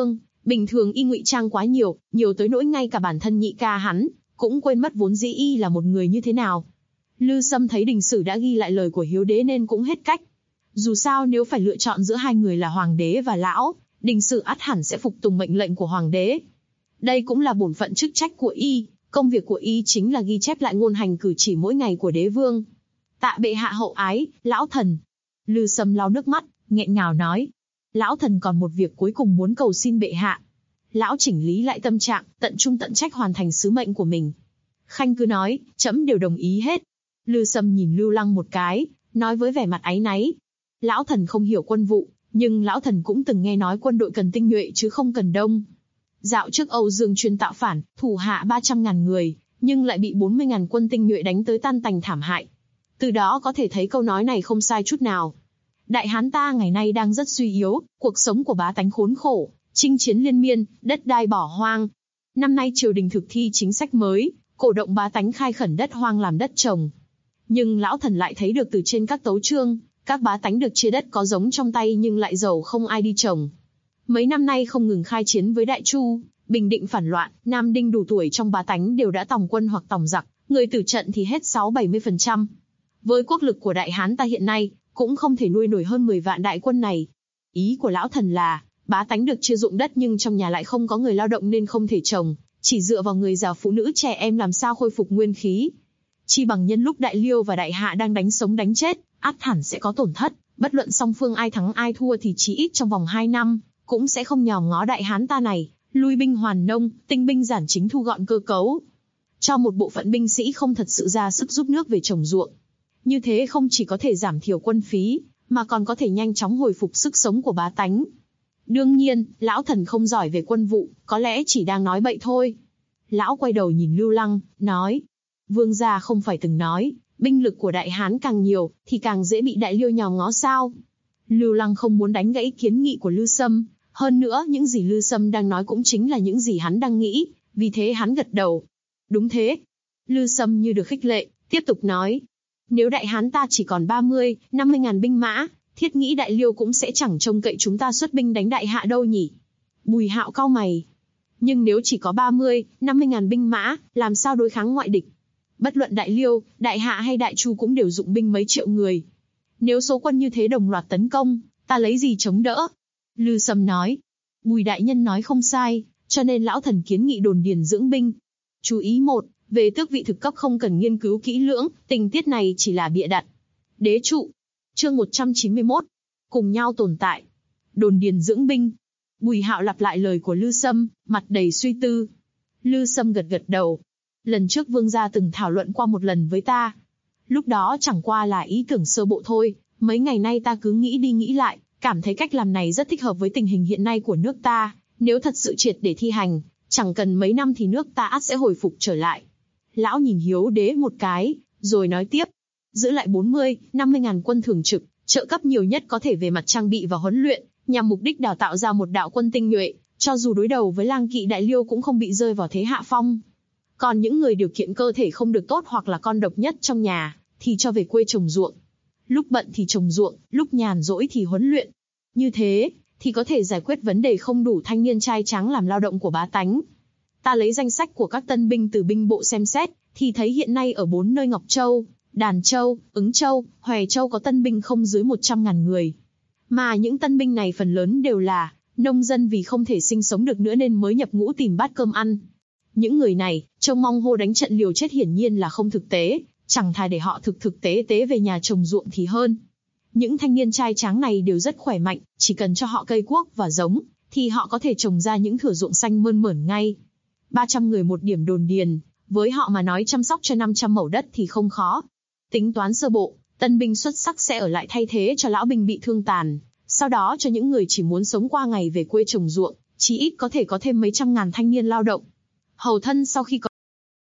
Bình thường y ngụy trang quá nhiều, nhiều tới nỗi ngay cả bản thân nhị ca hắn cũng quên mất vốn dĩ y là một người như thế nào. Lư Sâm thấy đình sử đã ghi lại lời của hiếu đế nên cũng hết cách. Dù sao nếu phải lựa chọn giữa hai người là hoàng đế và lão, đình sử ắt hẳn sẽ phục tùng mệnh lệnh của hoàng đế. Đây cũng là bổn phận chức trách của y, công việc của y chính là ghi chép lại ngôn hành cử chỉ mỗi ngày của đế vương. Tạ bệ hạ hậu ái, lão thần. Lư Sâm lau nước mắt, nghẹn ngào nói. Lão thần còn một việc cuối cùng muốn cầu xin bệ hạ. Lão chỉnh lý lại tâm trạng, tận trung tận trách hoàn thành sứ mệnh của mình. Khanh cứ nói, trẫm đều đồng ý hết. Lư Sâm nhìn Lưu Lăng một cái, nói với vẻ mặt áy náy. Lão thần không hiểu quân vụ, nhưng lão thần cũng từng nghe nói quân đội cần tinh nhuệ chứ không cần đông. Dạo trước Âu Dương Chuyên tạo phản, thủ hạ 300.000 người, nhưng lại bị 40.000 quân tinh nhuệ đánh tới tan tành thảm hại. Từ đó có thể thấy câu nói này không sai chút nào. Đại Hán ta ngày nay đang rất suy yếu, cuộc sống của bá tánh khốn khổ, chinh chiến liên miên, đất đai bỏ hoang. Năm nay triều đình thực thi chính sách mới, cổ động bá tánh khai khẩn đất hoang làm đất trồng. Nhưng lão thần lại thấy được từ trên các tấu chương, các bá tánh được chia đất có giống trong tay nhưng lại giàu không ai đi trồng. Mấy năm nay không ngừng khai chiến với Đại Chu, bình định phản loạn, nam đinh đủ tuổi trong bá tánh đều đã tòng quân hoặc tòng giặc, người tử trận thì hết 60-70%. Với quốc lực của Đại Hán ta hiện nay, cũng không thể nuôi nổi hơn 10 vạn đại quân này. Ý của lão thần là, bá tánh được chia dụng đất nhưng trong nhà lại không có người lao động nên không thể trồng, chỉ dựa vào người già phụ nữ trẻ em làm sao khôi phục nguyên khí. Chi bằng nhân lúc Đại Liêu và Đại Hạ đang đánh sống đánh chết, ắt hẳn sẽ có tổn thất, bất luận song phương ai thắng ai thua thì chí ít trong vòng 2 năm, cũng sẽ không nhòm ngó Đại Hán ta này, lui binh hoàn nông, tinh binh giản chính thu gọn cơ cấu. Cho một bộ phận binh sĩ không thật sự ra sức giúp nước về trồng ruộng. Như thế không chỉ có thể giảm thiểu quân phí, mà còn có thể nhanh chóng hồi phục sức sống của bá tánh. Đương nhiên, lão thần không giỏi về quân vụ, có lẽ chỉ đang nói bậy thôi. Lão quay đầu nhìn Lưu Lăng, nói. Vương gia không phải từng nói, binh lực của Đại Hán càng nhiều, thì càng dễ bị Đại Liêu nhòm ngó sao. Lưu Lăng không muốn đánh gãy kiến nghị của Lư Sâm, hơn nữa những gì Lư Sâm đang nói cũng chính là những gì hắn đang nghĩ, vì thế hắn gật đầu. Đúng thế. Lư Sâm như được khích lệ, tiếp tục nói. Nếu Đại Hán ta chỉ còn 30-50 ngàn binh mã, thiết nghĩ Đại Liêu cũng sẽ chẳng trông cậy chúng ta xuất binh đánh Đại Hạ đâu nhỉ. Bùi Hạo cau mày. Nhưng nếu chỉ có 30-50 ngàn binh mã, làm sao đối kháng ngoại địch? Bất luận Đại Liêu, Đại Hạ hay Đại Chu cũng đều dụng binh mấy triệu người. Nếu số quân như thế đồng loạt tấn công, ta lấy gì chống đỡ? Lư Sâm nói. Bùi đại nhân nói không sai, cho nên lão thần kiến nghị đồn điền dưỡng binh. Chú ý 1, về tước vị thực cấp không cần nghiên cứu kỹ lưỡng, tình tiết này chỉ là bịa đặt. Đế trụ. Chương 191. Cùng nhau tồn tại. Đồn điền dưỡng binh. Bùi Hạo lặp lại lời của Lư Sâm, mặt đầy suy tư. Lư Sâm gật gật đầu. Lần trước vương gia từng thảo luận qua một lần với ta. Lúc đó chẳng qua là ý tưởng sơ bộ thôi, mấy ngày nay ta cứ nghĩ đi nghĩ lại, cảm thấy cách làm này rất thích hợp với tình hình hiện nay của nước ta, nếu thật sự triệt để thi hành, chẳng cần mấy năm thì nước ta ắt sẽ hồi phục trở lại. Lão nhìn Hiếu Đế một cái, rồi nói tiếp, giữ lại 40-50 ngàn quân thường trực, trợ cấp nhiều nhất có thể về mặt trang bị và huấn luyện, nhằm mục đích đào tạo ra một đạo quân tinh nhuệ, cho dù đối đầu với lang kỵ Đại Liêu cũng không bị rơi vào thế hạ phong. Còn những người điều kiện cơ thể không được tốt hoặc là con độc nhất trong nhà, thì cho về quê trồng ruộng. Lúc bận thì trồng ruộng, lúc nhàn rỗi thì huấn luyện. Như thế, thì có thể giải quyết vấn đề không đủ thanh niên trai tráng làm lao động của bá tánh. Ta lấy danh sách của các tân binh từ binh bộ xem xét, thì thấy hiện nay ở 4 nơi Ngọc Châu, Đàn Châu, Ứng Châu, Hoè Châu có tân binh không dưới 100.000 người. Mà những tân binh này phần lớn đều là nông dân vì không thể sinh sống được nữa nên mới nhập ngũ tìm bát cơm ăn. Những người này, trông mong hô đánh trận liều chết hiển nhiên là không thực tế, chẳng thà để họ thực tế về nhà trồng ruộng thì hơn. Những thanh niên trai tráng này đều rất khỏe mạnh, chỉ cần cho họ cây cuốc và giống, thì họ có thể trồng ra những thửa ruộng xanh mơn mởn ngay. 300 người một điểm đồn điền, với họ mà nói chăm sóc cho 500 mẩu đất thì không khó. Tính toán sơ bộ, tân binh xuất sắc sẽ ở lại thay thế cho lão binh bị thương tàn, sau đó cho những người chỉ muốn sống qua ngày về quê trồng ruộng, chí ít có thể có thêm mấy trăm ngàn thanh niên lao động. Hầu thân sau khi có...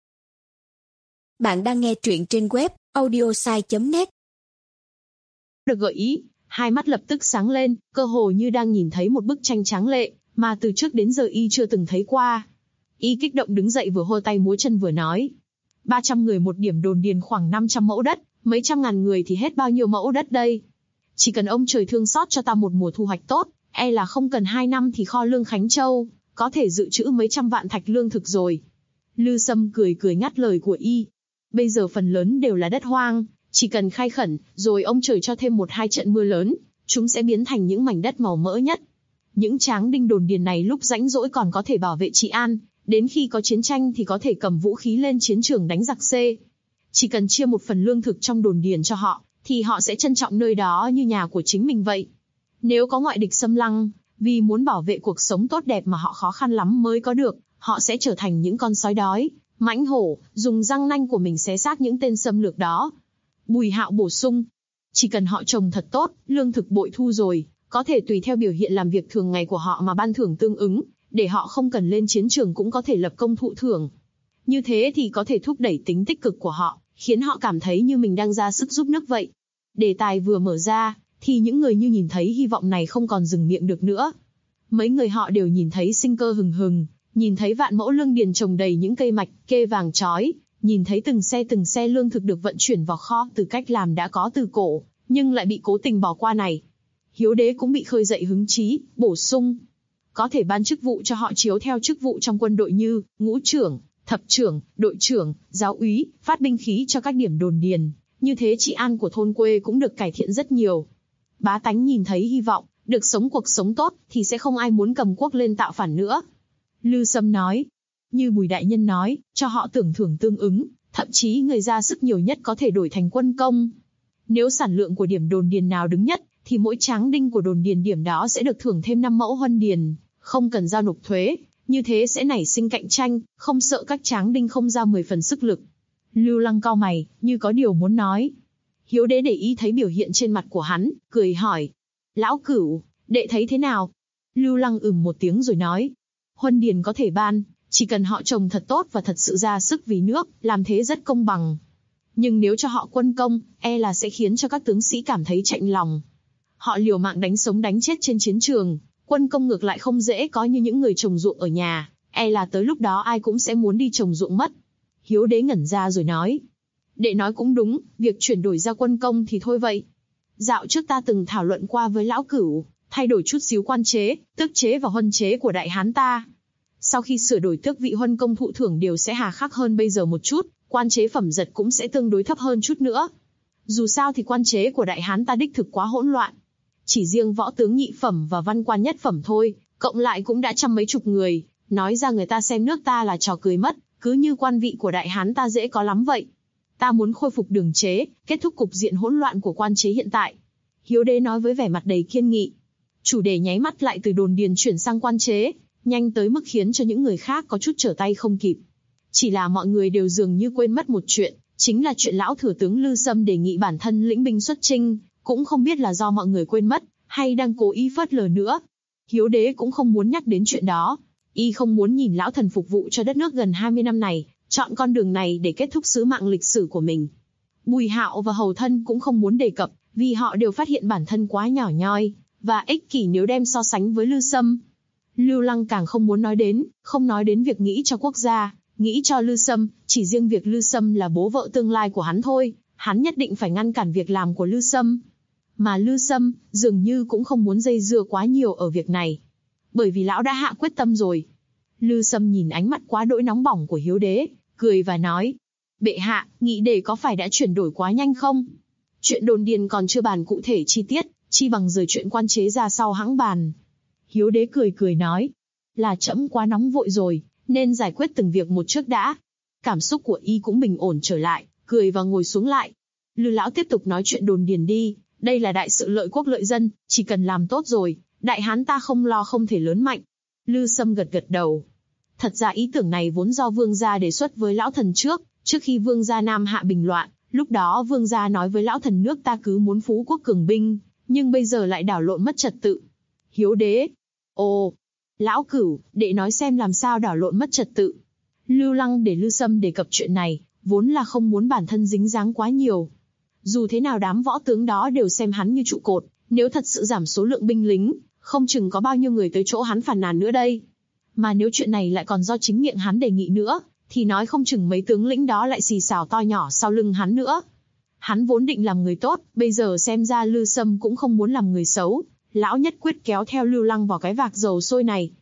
Bạn đang nghe truyện trên web audiosai.net. Được gợi ý, hai mắt lập tức sáng lên, cơ hồ như đang nhìn thấy một bức tranh tráng lệ, mà từ trước đến giờ y chưa từng thấy qua. Y kích động đứng dậy vừa hô tay múa chân vừa nói. 300 người một điểm đồn điền khoảng 500 mẫu đất, mấy trăm ngàn người thì hết bao nhiêu mẫu đất đây? Chỉ cần ông trời thương xót cho ta một mùa thu hoạch tốt, e là không cần 2 năm thì kho lương Khánh Châu có thể dự trữ mấy trăm vạn thạch lương thực rồi. Lư Sâm cười cười ngắt lời của y. Bây giờ phần lớn đều là đất hoang, chỉ cần khai khẩn, rồi ông trời cho thêm 1-2 trận mưa lớn, chúng sẽ biến thành những mảnh đất màu mỡ nhất. Những tráng đinh đồn điền này lúc rãnh rỗi còn có thể bảo vệ trị an, đến khi có chiến tranh thì có thể cầm vũ khí lên chiến trường đánh giặc C. Chỉ cần chia một phần lương thực trong đồn điền cho họ, thì họ sẽ trân trọng nơi đó như nhà của chính mình vậy. Nếu có ngoại địch xâm lăng, vì muốn bảo vệ cuộc sống tốt đẹp mà họ khó khăn lắm mới có được, họ sẽ trở thành những con sói đói, mãnh hổ, dùng răng nanh của mình xé xác những tên xâm lược đó. Bùi Hạo bổ sung, chỉ cần họ trồng thật tốt, lương thực bội thu rồi, có thể tùy theo biểu hiện làm việc thường ngày của họ mà ban thưởng tương ứng, để họ không cần lên chiến trường cũng có thể lập công thụ thưởng. Như thế thì có thể thúc đẩy tính tích cực của họ, khiến họ cảm thấy như mình đang ra sức giúp nước vậy. Đề tài vừa mở ra, thì những người như nhìn thấy hy vọng này không còn dừng miệng được nữa. Mấy người họ đều nhìn thấy sinh cơ hừng hừng, nhìn thấy vạn mẫu lương điền trồng đầy những cây mạch, kê vàng chói, nhìn thấy từng xe lương thực được vận chuyển vào kho từ cách làm đã có từ cổ, nhưng lại bị cố tình bỏ qua này. Hiếu Đế cũng bị khơi dậy hứng chí, bổ sung. Có thể ban chức vụ cho họ chiếu theo chức vụ trong quân đội như ngũ trưởng, thập trưởng, đội trưởng, giáo úy, phát binh khí cho các điểm đồn điền. Như thế trị an của thôn quê cũng được cải thiện rất nhiều. Bá tánh nhìn thấy hy vọng, được sống cuộc sống tốt, thì sẽ không ai muốn cầm quốc lên tạo phản nữa. Lư Sâm nói. Như Bùi Đại Nhân nói, cho họ tưởng thưởng tương ứng, thậm chí người ra sức nhiều nhất có thể đổi thành quân công. Nếu sản lượng của điểm đồn điền nào đứng nhất, thì mỗi tráng đinh của đồn điền điểm đó sẽ được thưởng thêm 5 mẫu huân điền, không cần giao nộp thuế. Như thế sẽ nảy sinh cạnh tranh, không sợ các tráng đinh không ra 10 phần sức lực. Lưu Lăng cau mày, như có điều muốn nói. Hiếu Đế để ý thấy biểu hiện trên mặt của hắn, cười hỏi. Lão Cửu, đệ thấy thế nào? Lưu Lăng một tiếng rồi nói. Huân điền có thể ban, chỉ cần họ trồng thật tốt và thật sự ra sức vì nước, làm thế rất công bằng. Nhưng nếu cho họ quân công, e là sẽ khiến cho các tướng sĩ cảm thấy chạnh lòng. Họ liều mạng đánh sống đánh chết trên chiến trường, quân công ngược lại không dễ có như những người trồng ruộng ở nhà, e là tới lúc đó ai cũng sẽ muốn đi trồng ruộng mất. Hiếu Đế ngẩn ra rồi nói. Đệ nói cũng đúng, việc chuyển đổi ra quân công thì thôi vậy. Dạo trước ta từng thảo luận qua với Lão Cửu, thay đổi chút xíu quan chế, tước chế và huân chế của Đại Hán ta. Sau khi sửa đổi tước vị huân công thụ thưởng đều sẽ hà khắc hơn bây giờ một chút, quan chế phẩm giật cũng sẽ tương đối thấp hơn chút nữa. Dù sao thì quan chế của Đại Hán ta đích thực quá hỗn loạn. Chỉ riêng võ tướng nhị phẩm và văn quan nhất phẩm thôi, cộng lại cũng đã 100 mấy chục người, nói ra người ta xem nước ta là trò cười mất, cứ như quan vị của Đại Hán ta dễ có lắm vậy. Ta muốn khôi phục đường chế, kết thúc cục diện hỗn loạn của quan chế hiện tại. Hiếu Đế nói với vẻ mặt đầy kiên nghị. Chủ đề nháy mắt lại từ đồn điền chuyển sang quan chế, nhanh tới mức khiến cho những người khác có chút trở tay không kịp. Chỉ là mọi người đều dường như quên mất một chuyện, chính là chuyện lão thừa tướng Lư Sâm đề nghị bản thân lĩnh binh xuất chinh, cũng không biết là do mọi người quên mất, hay đang cố ý phớt lờ nữa. Hiếu Đế cũng không muốn nhắc đến chuyện đó. Y không muốn nhìn lão thần phục vụ cho đất nước gần 20 năm này, chọn con đường này để kết thúc sứ mạng lịch sử của mình. Bùi Hạo và Hầu Thân cũng không muốn đề cập, vì họ đều phát hiện bản thân quá nhỏ nhoi, và ích kỷ nếu đem so sánh với Lư Sâm. Lưu Lăng càng không muốn nói đến, không nói đến việc nghĩ cho quốc gia, nghĩ cho Lư Sâm, chỉ riêng việc Lư Sâm là bố vợ tương lai của hắn thôi, hắn nhất định phải ngăn cản việc làm của Lư Sâm. Mà Lư Sâm, dường như cũng không muốn dây dưa quá nhiều ở việc này. Bởi vì lão đã hạ quyết tâm rồi. Lư Sâm nhìn ánh mắt quá đỗi nóng bỏng của Hiếu Đế, cười và nói. Bệ hạ, nghị đề có phải đã chuyển đổi quá nhanh không? Chuyện đồn điền còn chưa bàn cụ thể chi tiết, chi bằng rời chuyện quan chế ra sau hãng bàn. Hiếu Đế cười cười nói. Là trẫm quá nóng vội rồi, nên giải quyết từng việc một trước đã. Cảm xúc của y cũng bình ổn trở lại, cười và ngồi xuống lại. Lư lão tiếp tục nói chuyện đồn điền đi, đây là đại sự lợi quốc lợi dân, chỉ cần làm tốt rồi, Đại Hán ta không lo không thể lớn mạnh. Lư Sâm gật gật đầu. Thật ra ý tưởng này vốn do Vương gia đề xuất với lão thần trước khi Vương gia Nam Hạ bình loạn, lúc đó Vương gia nói với lão thần nước ta cứ muốn phú quốc cường binh, nhưng bây giờ lại đảo lộn mất trật tự. Hiếu Đế. Ồ, Lão Cửu, đệ nói xem làm sao đảo lộn mất trật tự. Lưu Lăng để Lư Sâm đề cập chuyện này, vốn là không muốn bản thân dính dáng quá nhiều. Dù thế nào đám võ tướng đó đều xem hắn như trụ cột, nếu thật sự giảm số lượng binh lính, không chừng có bao nhiêu người tới chỗ hắn phàn nàn nữa đây. Mà nếu chuyện này lại còn do chính miệng hắn đề nghị nữa, thì nói không chừng mấy tướng lĩnh đó lại xì xào to nhỏ sau lưng hắn nữa. Hắn vốn định làm người tốt, bây giờ xem ra Lư Sâm cũng không muốn làm người xấu. Lão nhất quyết kéo theo Lưu Lăng vào cái vạc dầu sôi này.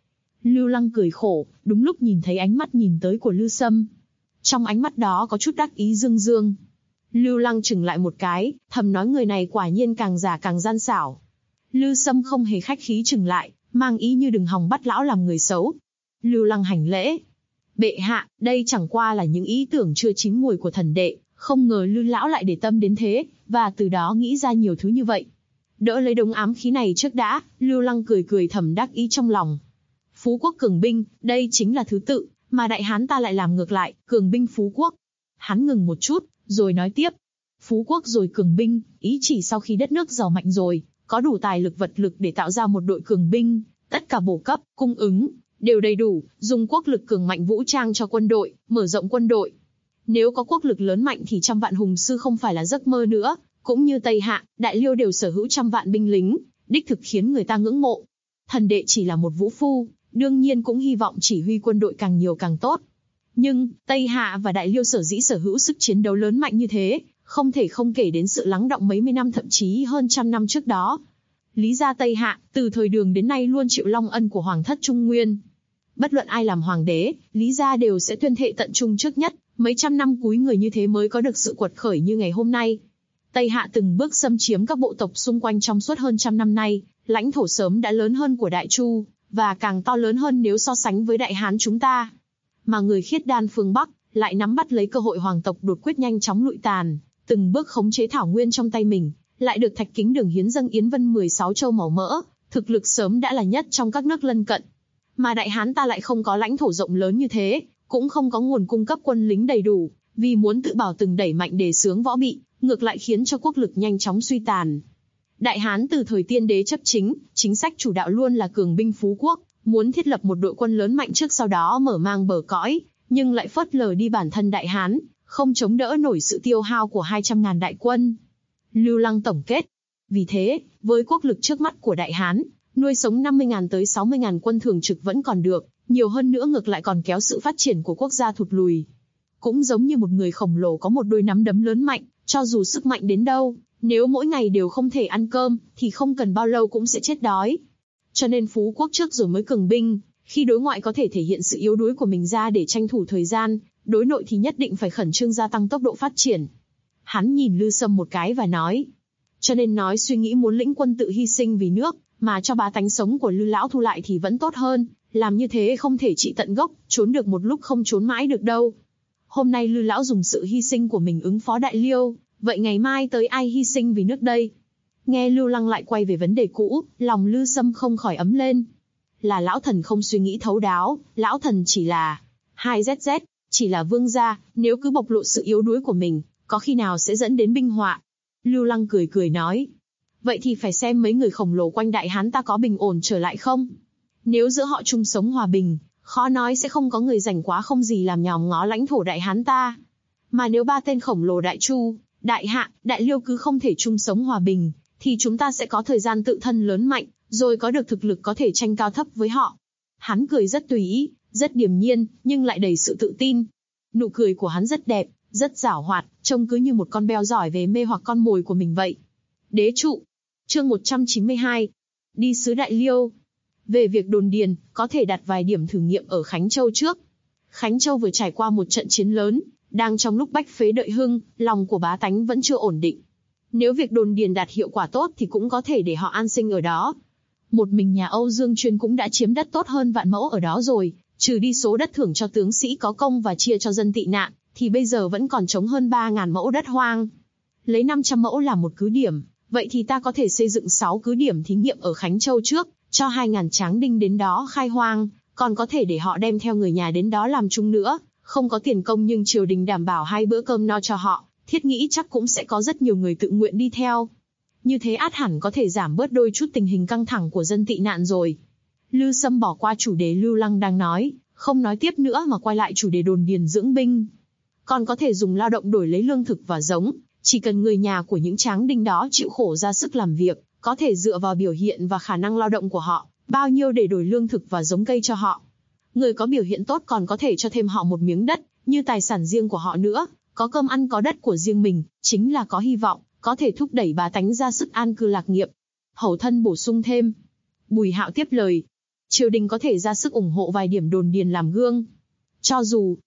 Lưu Lăng cười khổ, đúng lúc nhìn thấy ánh mắt nhìn tới của Lư Sâm. Trong ánh mắt đó có chút đắc ý dương dương. Lưu Lăng chừng lại một cái, thầm nói người này quả nhiên càng già càng gian xảo. Lư Sâm không hề khách khí chừng lại, mang ý như đừng hòng bắt lão làm người xấu. Lưu Lăng hành lễ. Bệ hạ, đây chẳng qua là những ý tưởng chưa chín mùi của thần đệ, không ngờ Lư lão lại để tâm đến thế, và từ đó nghĩ ra nhiều thứ như vậy. Đỡ lấy đống ám khí này trước đã, Lưu Lăng cười cười thầm đắc ý trong lòng. Phú quốc cường binh, đây chính là thứ tự, mà đại hán ta lại làm ngược lại, cường binh phú quốc. Hắn ngừng một chút, rồi nói tiếp. Phú quốc rồi cường binh, ý chỉ sau khi đất nước giàu mạnh rồi, có đủ tài lực vật lực để tạo ra một đội cường binh, tất cả bổ cấp, cung ứng, đều đầy đủ, dùng quốc lực cường mạnh vũ trang cho quân đội, mở rộng quân đội. Nếu có quốc lực lớn mạnh thì 100 vạn hùng sư không phải là giấc mơ nữa, cũng như Tây Hạ, Đại Liêu đều sở hữu 100 vạn binh lính, đích thực khiến người ta ngưỡng mộ. Thần đệ chỉ là một vũ phu, đương nhiên cũng hy vọng chỉ huy quân đội càng nhiều càng tốt. Nhưng, Tây Hạ và Đại Liêu sở dĩ sở hữu sức chiến đấu lớn mạnh như thế, không thể không kể đến sự lắng đọng mấy mươi năm thậm chí hơn 100 năm trước đó. Lý gia Tây Hạ, từ thời Đường đến nay luôn chịu long ân của Hoàng thất Trung Nguyên. Bất luận ai làm hoàng đế, Lý gia đều sẽ tuyên thệ tận trung trước nhất, mấy trăm năm cúi người như thế mới có được sự quật khởi như ngày hôm nay. Tây Hạ từng bước xâm chiếm các bộ tộc xung quanh trong suốt hơn 100 năm nay, lãnh thổ sớm đã lớn hơn của Đại Chu, và càng to lớn hơn nếu so sánh với Đại Hán chúng ta. Mà người Khiết Đan phương Bắc lại nắm bắt lấy cơ hội hoàng tộc đột quyết nhanh chóng lụi tàn, từng bước khống chế thảo nguyên trong tay mình, lại được Thạch Kính Đường hiến dâng Yến Vân 16 châu màu mỡ, thực lực sớm đã là nhất trong các nước lân cận. Mà Đại Hán ta lại không có lãnh thổ rộng lớn như thế, cũng không có nguồn cung cấp quân lính đầy đủ, vì muốn tự bảo từng đẩy mạnh đề xướng võ bị, ngược lại khiến cho quốc lực nhanh chóng suy tàn. Đại Hán từ thời Tiên Đế chấp chính sách chủ đạo luôn là cường binh phú quốc, muốn thiết lập một đội quân lớn mạnh trước sau đó mở mang bờ cõi, nhưng lại phớt lờ đi bản thân Đại Hán, không chống đỡ nổi sự tiêu hao của 200.000 đại quân. Lưu Lăng tổng kết. Vì thế, với quốc lực trước mắt của Đại Hán, nuôi sống 50.000 tới 60.000 quân thường trực vẫn còn được, nhiều hơn nữa ngược lại còn kéo sự phát triển của quốc gia thụt lùi. Cũng giống như một người khổng lồ có một đôi nắm đấm lớn mạnh, cho dù sức mạnh đến đâu, nếu mỗi ngày đều không thể ăn cơm, thì không cần bao lâu cũng sẽ chết đói. Cho nên phú quốc trước rồi mới cường binh, khi đối ngoại có thể thể hiện sự yếu đuối của mình ra để tranh thủ thời gian, đối nội thì nhất định phải khẩn trương gia tăng tốc độ phát triển. Hắn nhìn Lư Sâm một cái và nói, cho nên nói suy nghĩ muốn lĩnh quân tự hy sinh vì nước, mà cho bá tánh sống của Lư lão thu lại thì vẫn tốt hơn, làm như thế không thể trị tận gốc, trốn được một lúc không trốn mãi được đâu. Hôm nay Lư lão dùng sự hy sinh của mình ứng phó Đại Liêu, vậy ngày mai tới ai hy sinh vì nước đây? Nghe Lưu Lăng lại quay về vấn đề cũ, lòng Lư Sâm không khỏi ấm lên. Là lão thần không suy nghĩ thấu đáo, lão thần chỉ là 2ZZ, chỉ là vương gia, nếu cứ bộc lộ sự yếu đuối của mình, có khi nào sẽ dẫn đến binh họa. Lưu Lăng cười cười nói, vậy thì phải xem mấy người khổng lồ quanh Đại Hán ta có bình ổn trở lại không. Nếu giữa họ chung sống hòa bình, khó nói sẽ không có người rảnh quá không gì làm nhòm ngó lãnh thổ Đại Hán ta. Mà nếu ba tên khổng lồ Đại Chu, Đại Hạ, Đại Liêu cứ không thể chung sống hòa bình, thì chúng ta sẽ có thời gian tự thân lớn mạnh, rồi có được thực lực có thể tranh cao thấp với họ. Hắn cười rất tùy ý, rất điềm nhiên, nhưng lại đầy sự tự tin. Nụ cười của hắn rất đẹp, rất giảo hoạt, trông cứ như một con beo giỏi về mê hoặc con mồi của mình vậy. Đế trụ. Chương 192. Đi xứ Đại Liêu. Về việc đồn điền, có thể đặt vài điểm thử nghiệm ở Khánh Châu trước. Khánh Châu vừa trải qua một trận chiến lớn, đang trong lúc bách phế đợi hưng, lòng của bá tánh vẫn chưa ổn định. Nếu việc đồn điền đạt hiệu quả tốt thì cũng có thể để họ an sinh ở đó. Một mình nhà Âu Dương Chuyên cũng đã chiếm đất tốt hơn vạn mẫu ở đó rồi, trừ đi số đất thưởng cho tướng sĩ có công và chia cho dân tị nạn, thì bây giờ vẫn còn trống hơn 3.000 mẫu đất hoang. Lấy 500 mẫu làm một cứ điểm, vậy thì ta có thể xây dựng 6 cứ điểm thí nghiệm ở Khánh Châu trước, cho 2.000 tráng đinh đến đó khai hoang, còn có thể để họ đem theo người nhà đến đó làm chung nữa, không có tiền công nhưng triều đình đảm bảo 2 bữa cơm no cho họ, thiết nghĩ chắc cũng sẽ có rất nhiều người tự nguyện đi theo. Như thế ắt hẳn có thể giảm bớt đôi chút tình hình căng thẳng của dân tị nạn rồi. Lư Sâm bỏ qua chủ đề Lưu Lăng đang nói, không nói tiếp nữa mà quay lại chủ đề đồn điền dưỡng binh. Còn có thể dùng lao động đổi lấy lương thực và giống, chỉ cần người nhà của những tráng đinh đó chịu khổ ra sức làm việc, có thể dựa vào biểu hiện và khả năng lao động của họ, bao nhiêu để đổi lương thực và giống cây cho họ. Người có biểu hiện tốt còn có thể cho thêm họ một miếng đất, như tài sản riêng của họ nữa, có cơm ăn có đất của riêng mình, chính là có hy vọng, có thể thúc đẩy bá tánh ra sức an cư lạc nghiệp. Hầu thân bổ sung thêm. Bùi Hạo tiếp lời. Triều đình có thể ra sức ủng hộ vài điểm đồn điền làm gương. Cho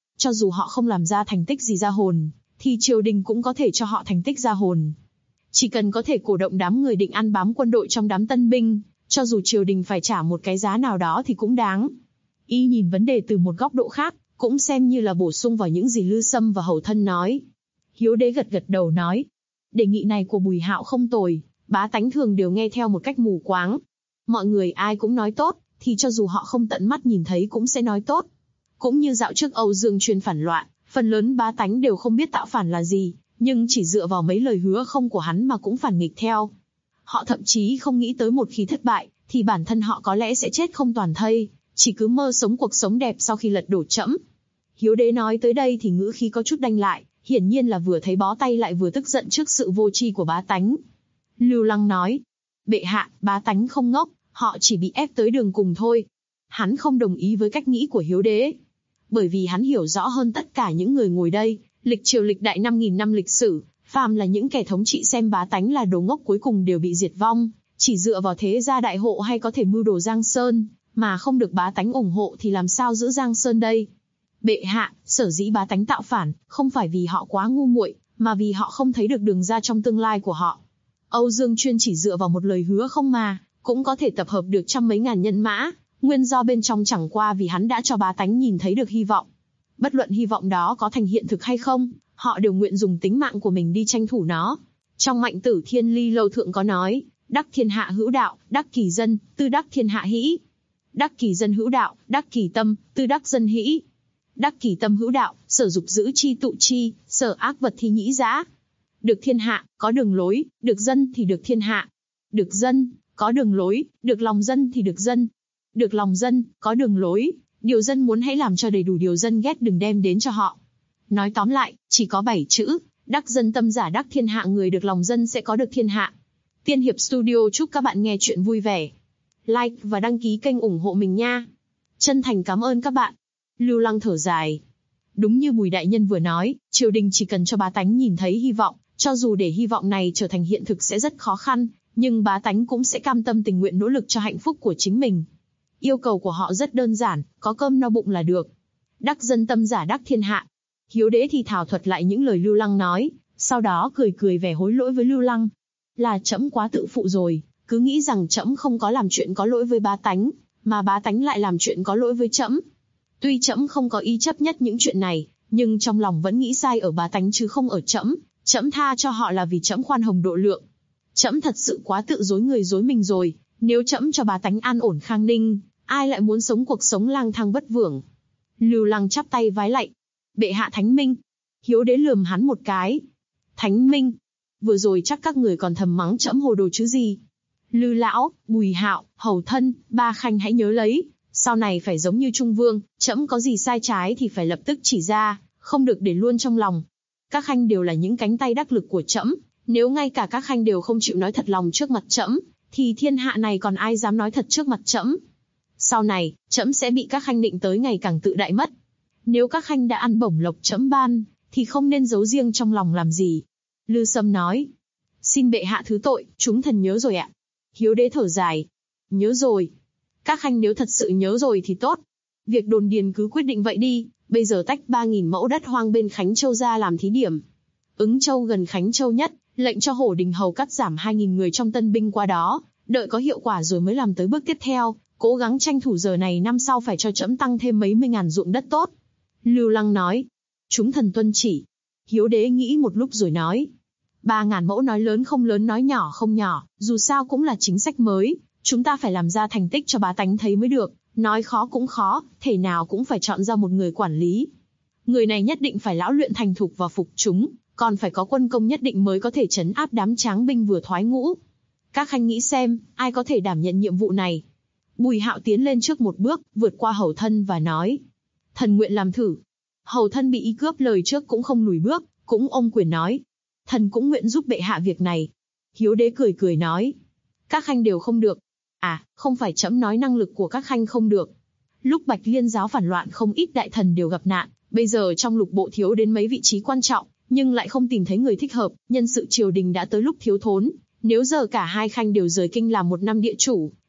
dù họ không làm ra thành tích gì ra hồn, thì triều đình cũng có thể cho họ thành tích ra hồn. Chỉ cần có thể cổ động đám người định ăn bám quân đội trong đám tân binh, cho dù triều đình phải trả một cái giá nào đó thì cũng đáng. Y nhìn vấn đề từ một góc độ khác, cũng xem như là bổ sung vào những gì Lư Sâm và Hầu Thân nói. Hiếu Đế gật gật đầu nói, đề nghị này của Bùi Hạo không tồi, bá tánh thường đều nghe theo một cách mù quáng. Mọi người ai cũng nói tốt, thì cho dù họ không tận mắt nhìn thấy cũng sẽ nói tốt. Cũng như dạo trước Âu Dương Chuyên phản loạn, phần lớn bá tánh đều không biết tạo phản là gì, nhưng chỉ dựa vào mấy lời hứa không của hắn mà cũng phản nghịch theo. Họ thậm chí không nghĩ tới một khi thất bại, thì bản thân họ có lẽ sẽ chết không toàn thây, chỉ cứ mơ sống cuộc sống đẹp sau khi lật đổ Trẫm. Hiếu Đế nói tới đây thì ngữ khí có chút đanh lại, hiển nhiên là vừa thấy bó tay lại vừa tức giận trước sự vô tri của bá tánh. Lưu Lăng nói, bệ hạ, bá tánh không ngốc, họ chỉ bị ép tới đường cùng thôi. Hắn không đồng ý với cách nghĩ của Hiếu Đế, bởi vì hắn hiểu rõ hơn tất cả những người ngồi đây, lịch triều lịch đại 5.000 năm lịch sử, phàm là những kẻ thống trị xem bá tánh là đồ ngốc cuối cùng đều bị diệt vong, chỉ dựa vào thế gia đại hộ hay có thể mưu đồ Giang Sơn, mà không được bá tánh ủng hộ thì làm sao giữ Giang Sơn đây? Bệ hạ, sở dĩ bá tánh tạo phản, không phải vì họ quá ngu muội, mà vì họ không thấy được đường ra trong tương lai của họ. Âu Dương Chuyên chỉ dựa vào một lời hứa không mà, cũng có thể tập hợp được trăm mấy ngàn nhân mã, nguyên do bên trong chẳng qua vì hắn đã cho bá tánh nhìn thấy được hy vọng. Bất luận hy vọng đó có thành hiện thực hay không, họ đều nguyện dùng tính mạng của mình đi tranh thủ nó. Trong Mạnh Tử Thiên Ly Lâu Thượng có nói, đắc thiên hạ hữu đạo, đắc kỳ dân, tư đắc thiên hạ hĩ. Đắc kỳ dân hữu đạo, đắc kỳ tâm, tư đắc dân hĩ. Đắc kỳ tâm hữu đạo, sở dục giữ chi tụ chi, sở ác vật thi nhĩ dã. Được thiên hạ, có đường lối, được dân thì được thiên hạ. Được dân, có đường lối, được lòng dân thì được dân. Được lòng dân, có đường lối, điều dân muốn hãy làm cho đầy đủ điều dân ghét đừng đem đến cho họ. Nói tóm lại, chỉ có 7 chữ, đắc dân tâm giả đắc thiên hạ, người được lòng dân sẽ có được thiên hạ. Tiên Hiệp Studio chúc các bạn nghe chuyện vui vẻ. Like và đăng ký kênh ủng hộ mình nha. Chân thành cảm ơn các bạn. Lưu Lăng thở dài. Đúng như Bùi đại nhân vừa nói, triều đình chỉ cần cho bá tánh nhìn thấy hy vọng, cho dù để hy vọng này trở thành hiện thực sẽ rất khó khăn, nhưng bá tánh cũng sẽ cam tâm tình nguyện nỗ lực cho hạnh phúc của chính mình. Yêu cầu của họ rất đơn giản, có cơm no bụng là được. Đắc dân tâm giả đắc thiên hạ. Hiếu Đế thì thảo thuật lại những lời Lưu Lăng nói, sau đó cười vẻ hối lỗi với Lưu Lăng. Là trẫm quá tự phụ rồi, cứ nghĩ rằng trẫm không có làm chuyện có lỗi với bá tánh, mà bá tánh lại làm chuyện có lỗi với trẫm. Tuy trẫm không có ý chấp nhất những chuyện này, nhưng trong lòng vẫn nghĩ sai ở bá tánh chứ không ở trẫm. Trẫm tha cho họ là vì trẫm khoan hồng độ lượng. Trẫm thật sự quá tự dối người dối mình rồi, nếu trẫm cho bá tánh an ổn khang ninh, ai lại muốn sống cuộc sống lang thang vất vưởng. Lưu Lăng chắp tay vái lạy. Bệ hạ thánh minh. Hiếu Đế lườm hắn một cái. Thánh minh. Vừa rồi chắc các người còn thầm mắng trẫm hồ đồ chứ gì. Lư lão, Bùi Hạo, Hầu Thân, ba khanh hãy nhớ lấy, sau này phải giống như Trung Vương, trẫm có gì sai trái thì phải lập tức chỉ ra, không được để luôn trong lòng. Các khanh đều là những cánh tay đắc lực của trẫm, nếu ngay cả các khanh đều không chịu nói thật lòng trước mặt trẫm, thì thiên hạ này còn ai dám nói thật trước mặt trẫm. Sau này, trẫm sẽ bị các khanh định tới ngày càng tự đại mất. Nếu các khanh đã ăn bổng lộc trẫm ban, thì không nên giấu riêng trong lòng làm gì. Lư Sâm nói. Xin bệ hạ thứ tội, chúng thần nhớ rồi ạ. Hiếu Đế thở dài. Nhớ rồi. Các khanh nếu thật sự nhớ rồi thì tốt. Việc đồn điền cứ quyết định vậy đi, bây giờ tách 3.000 mẫu đất hoang bên Khánh Châu ra làm thí điểm. Ứng Châu gần Khánh Châu nhất, lệnh cho Hổ Đình Hầu cắt giảm 2.000 người trong tân binh qua đó, đợi có hiệu quả rồi mới làm tới bước tiếp theo, cố gắng tranh thủ giờ này năm sau phải cho trẫm tăng thêm mấy mươi ngàn ruộng đất tốt. Lưu Lăng nói. Chúng thần tuân chỉ. Hiếu Đế nghĩ một lúc rồi nói. 3.000 mẫu nói lớn không lớn, nói nhỏ không nhỏ, dù sao cũng là chính sách mới, chúng ta phải làm ra thành tích cho bá tánh thấy mới được, nói khó cũng khó, thể nào cũng phải chọn ra một người quản lý. Người này nhất định phải lão luyện thành thục và phục chúng, còn phải có quân công nhất định mới có thể trấn áp đám tráng binh vừa thoái ngũ. Các khanh nghĩ xem, ai có thể đảm nhận nhiệm vụ này? Bùi Hạo tiến lên trước một bước, vượt qua Hầu Thân và nói. Thần nguyện làm thử. Hầu Thân bị y cướp lời trước cũng không lùi bước, cũng ôm quyền nói. Thần cũng nguyện giúp bệ hạ việc này. Hiếu Đế cười nói. Các khanh đều không được. À, không phải trẫm nói năng lực của các khanh không được. Lúc Bạch Liên giáo phản loạn không ít đại thần đều gặp nạn, bây giờ trong lục bộ thiếu đến mấy vị trí quan trọng, nhưng lại không tìm thấy người thích hợp, nhân sự triều đình đã tới lúc thiếu thốn. Nếu giờ cả hai khanh đều rời kinh làm một năm địa chủ,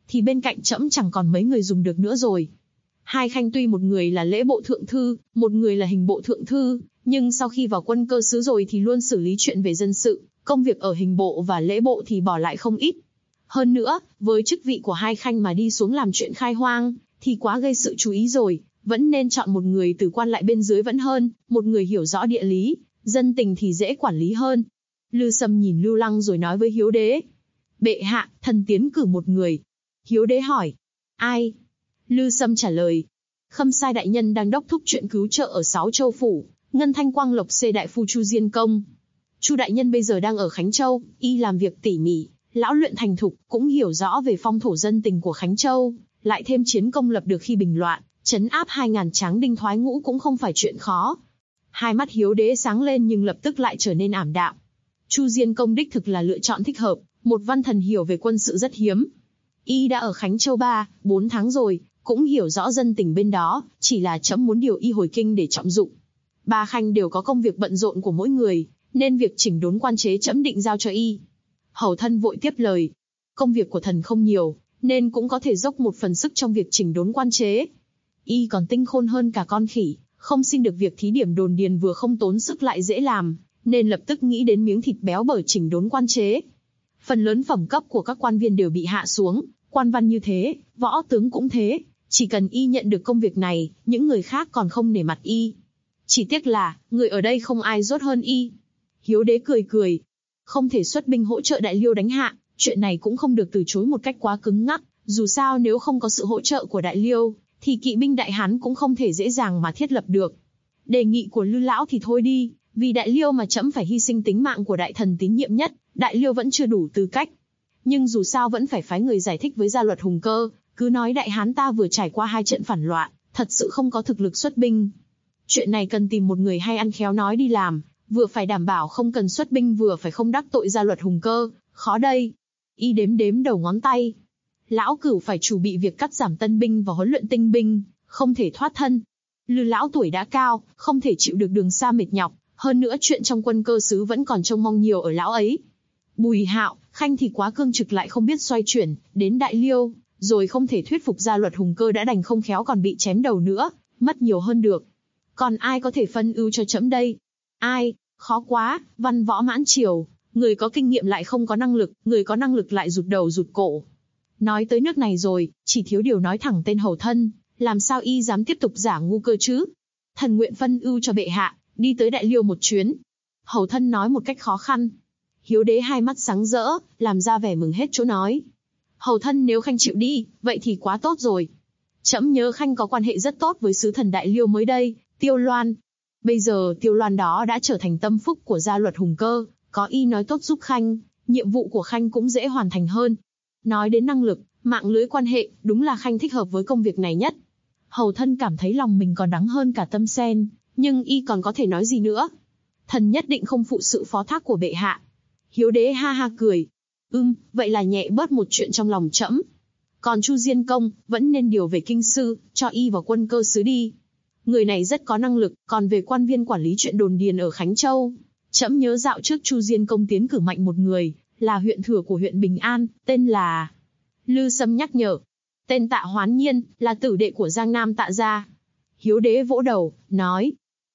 thì bên cạnh trẫm chẳng còn mấy người dùng được nữa rồi. Hai khanh tuy một người là lễ bộ thượng thư, một người là hình bộ thượng thư, nhưng sau khi vào quân cơ xứ rồi thì luôn xử lý chuyện về dân sự, công việc ở hình bộ và lễ bộ thì bỏ lại không ít. Hơn nữa, với chức vị của hai khanh mà đi xuống làm chuyện khai hoang, thì quá gây sự chú ý rồi, vẫn nên chọn một người từ quan lại bên dưới vẫn hơn, một người hiểu rõ địa lý, dân tình thì dễ quản lý hơn. Lư Sâm nhìn Lưu Lăng rồi nói với Hiếu Đế. Bệ hạ, thần tiến cử một người. Hiếu Đế hỏi. Ai? Lư Sâm trả lời. Khâm Sai đại nhân đang đốc thúc chuyện cứu trợ ở 6 châu phủ, Ngân Thanh Quang Lộc Xê đại phu Chu Diên Công. Chu đại nhân bây giờ đang ở Khánh Châu, y làm việc tỉ mỉ, lão luyện thành thục, cũng hiểu rõ về phong thổ dân tình của Khánh Châu, lại thêm chiến công lập được khi bình loạn, trấn áp 2000 tráng đinh thoái ngũ cũng không phải chuyện khó. Hai mắt Hiếu Đế sáng lên nhưng lập tức lại trở nên ảm đạm. Chu Diên Công đích thực là lựa chọn thích hợp, một văn thần hiểu về quân sự rất hiếm. Y đã ở Khánh Châu 3-4 tháng rồi, cũng hiểu rõ dân tình bên đó, chỉ là trẫm muốn điều y hồi kinh để trọng dụng. Ba khanh đều có công việc bận rộn của mỗi người, nên việc chỉnh đốn quan chế trẫm định giao cho y. Hầu Thân vội tiếp lời. Công việc của thần không nhiều, nên cũng có thể dốc một phần sức trong việc chỉnh đốn quan chế. Y còn tinh khôn hơn cả con khỉ, không xin được việc thí điểm đồn điền vừa không tốn sức lại dễ làm, nên lập tức nghĩ đến miếng thịt béo bở chỉnh đốn quan chế. Phần lớn phẩm cấp của các quan viên đều bị hạ xuống, quan văn như thế, võ tướng cũng thế, chỉ cần y nhận được công việc này, những người khác còn không nể mặt y. Chỉ tiếc là, người ở đây không ai dốt hơn y. Hiếu Đế cười cười. Không thể xuất binh hỗ trợ Đại Liêu đánh Hạ, chuyện này cũng không được từ chối một cách quá cứng ngắc, dù sao nếu không có sự hỗ trợ của Đại Liêu, thì kỵ binh Đại Hán cũng không thể dễ dàng mà thiết lập được. Đề nghị của Lư lão thì thôi đi, vì Đại Liêu mà trẫm phải hy sinh tính mạng của đại thần tín nhiệm nhất, Đại Liêu vẫn chưa đủ tư cách. Nhưng dù sao vẫn phải phái người giải thích với Gia Luật Hùng Cơ, cứ nói Đại Hán ta vừa trải qua 2 trận phản loạn, thật sự không có thực lực xuất binh. Chuyện này cần tìm một người hay ăn khéo nói đi làm, vừa phải đảm bảo không cần xuất binh vừa phải không đắc tội Gia Luật Hùng Cơ, khó đây. Y đếm đếm đầu ngón tay. Lão Cửu phải chuẩn bị việc cắt giảm tân binh và huấn luyện tinh binh, không thể thoát thân. Lư lão tuổi đã cao, không thể chịu được đường xa mệt nhọc, hơn nữa chuyện trong quân cơ xứ vẫn còn trông mong nhiều ở lão ấy. Bùi Hạo, khanh thì quá cương trực lại không biết xoay chuyển, đến Đại Liêu, rồi không thể thuyết phục Gia Luật Hùng Cơ đã đành không khéo còn bị chém đầu nữa, mất nhiều hơn được. Còn ai có thể phân ưu cho trẫm đây? Ai? Khó quá, văn võ mãn triều, người có kinh nghiệm lại không có năng lực, người có năng lực lại rụt đầu rụt cổ. Nói tới nước này rồi, chỉ thiếu điều nói thẳng tên Hầu Thân, làm sao y dám tiếp tục giả ngu cơ chứ? Thần nguyện phân ưu cho bệ hạ, đi tới Đại Liêu một chuyến. Hầu Thân nói một cách khó khăn. Hiếu Đế hai mắt sáng rỡ, làm ra vẻ mừng hết chỗ nói. Hầu Thân nếu khanh chịu đi, vậy thì quá tốt rồi. Trẫm nhớ khanh có quan hệ rất tốt với sứ thần Đại Liêu mới đây, Tiêu Loan. Bây giờ Tiêu Loan đó đã trở thành tâm phúc của Gia Luật Hùng Cơ, có y nói tốt giúp khanh, nhiệm vụ của khanh cũng dễ hoàn thành hơn. Nói đến năng lực, mạng lưới quan hệ, đúng là khanh thích hợp với công việc này nhất. Hầu Thân cảm thấy lòng mình còn đắng hơn cả tâm sen, nhưng y còn có thể nói gì nữa. Thần nhất định không phụ sự phó thác của bệ hạ. Hiếu Đế ha ha cười. Vậy là nhẹ bớt một chuyện trong lòng trẫm. Còn Chu Diên Công, vẫn nên điều về kinh sư, cho y vào quân cơ xứ đi. Người này rất có năng lực, còn về quan viên quản lý chuyện đồn điền ở Khánh Châu. Trẫm nhớ dạo trước Chu Diên Công tiến cử mạnh một người, là huyện thừa của huyện Bình An, tên là... Lư Sâm nhắc nhở. Tên Tạ Hoán Nhiên, là tử đệ của Giang Nam Tạ gia. Hiếu Đế vỗ đầu, nói.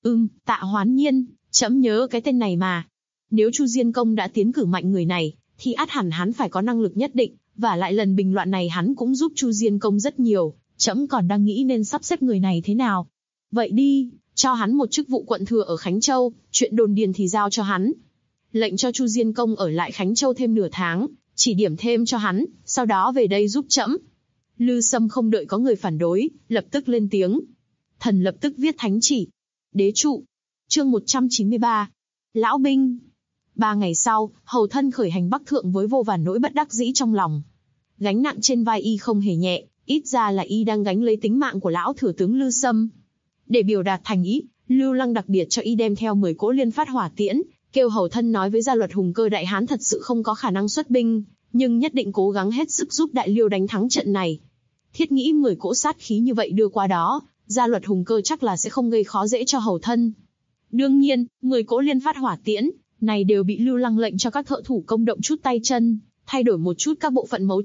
Tạ Hoán Nhiên, trẫm nhớ cái tên này mà. Nếu Chu Diên Công đã tiến cử mạnh người này, thì ắt hẳn hắn phải có năng lực nhất định, và lại lần bình loạn này hắn cũng giúp Chu Diên Công rất nhiều, trẫm còn đang nghĩ nên sắp xếp người này thế nào. Vậy đi, cho hắn một chức vụ quận thừa ở Khánh Châu, chuyện đồn điền thì giao cho hắn. Lệnh cho Chu Diên Công ở lại Khánh Châu thêm nửa tháng, chỉ điểm thêm cho hắn, sau đó về đây giúp trẫm. Lư Sâm không đợi có người phản đối, lập tức lên tiếng. Thần lập tức viết thánh chỉ. Đế trụ. Chương 193. Lão binh. 3 ngày sau, Hầu Thân khởi hành Bắc Thượng với vô vàn nỗi bất đắc dĩ trong lòng. Gánh nặng trên vai y không hề nhẹ, ít ra là y đang gánh lấy tính mạng của lão thừa tướng Lư Sâm. Để biểu đạt thành ý, Lưu Lăng đặc biệt cho y đem theo 10 cỗ liên phát hỏa tiễn, kêu Hầu Thân nói với Gia Luật Hùng Cơ Đại Hán thật sự không có khả năng xuất binh, nhưng nhất định cố gắng hết sức giúp Đại Liêu đánh thắng trận này. Thiết nghĩ 10 cỗ sát khí như vậy đưa qua đó, Gia Luật Hùng Cơ chắc là sẽ không gây khó dễ cho Hầu Thân. Đương nhiên, 10 cỗ liên phát hỏa tiễn này đều bị Lưu Lăng lệnh cho các thợ thủ công động chút tay chân, thay đổi một chút các bộ phận mấu chốt,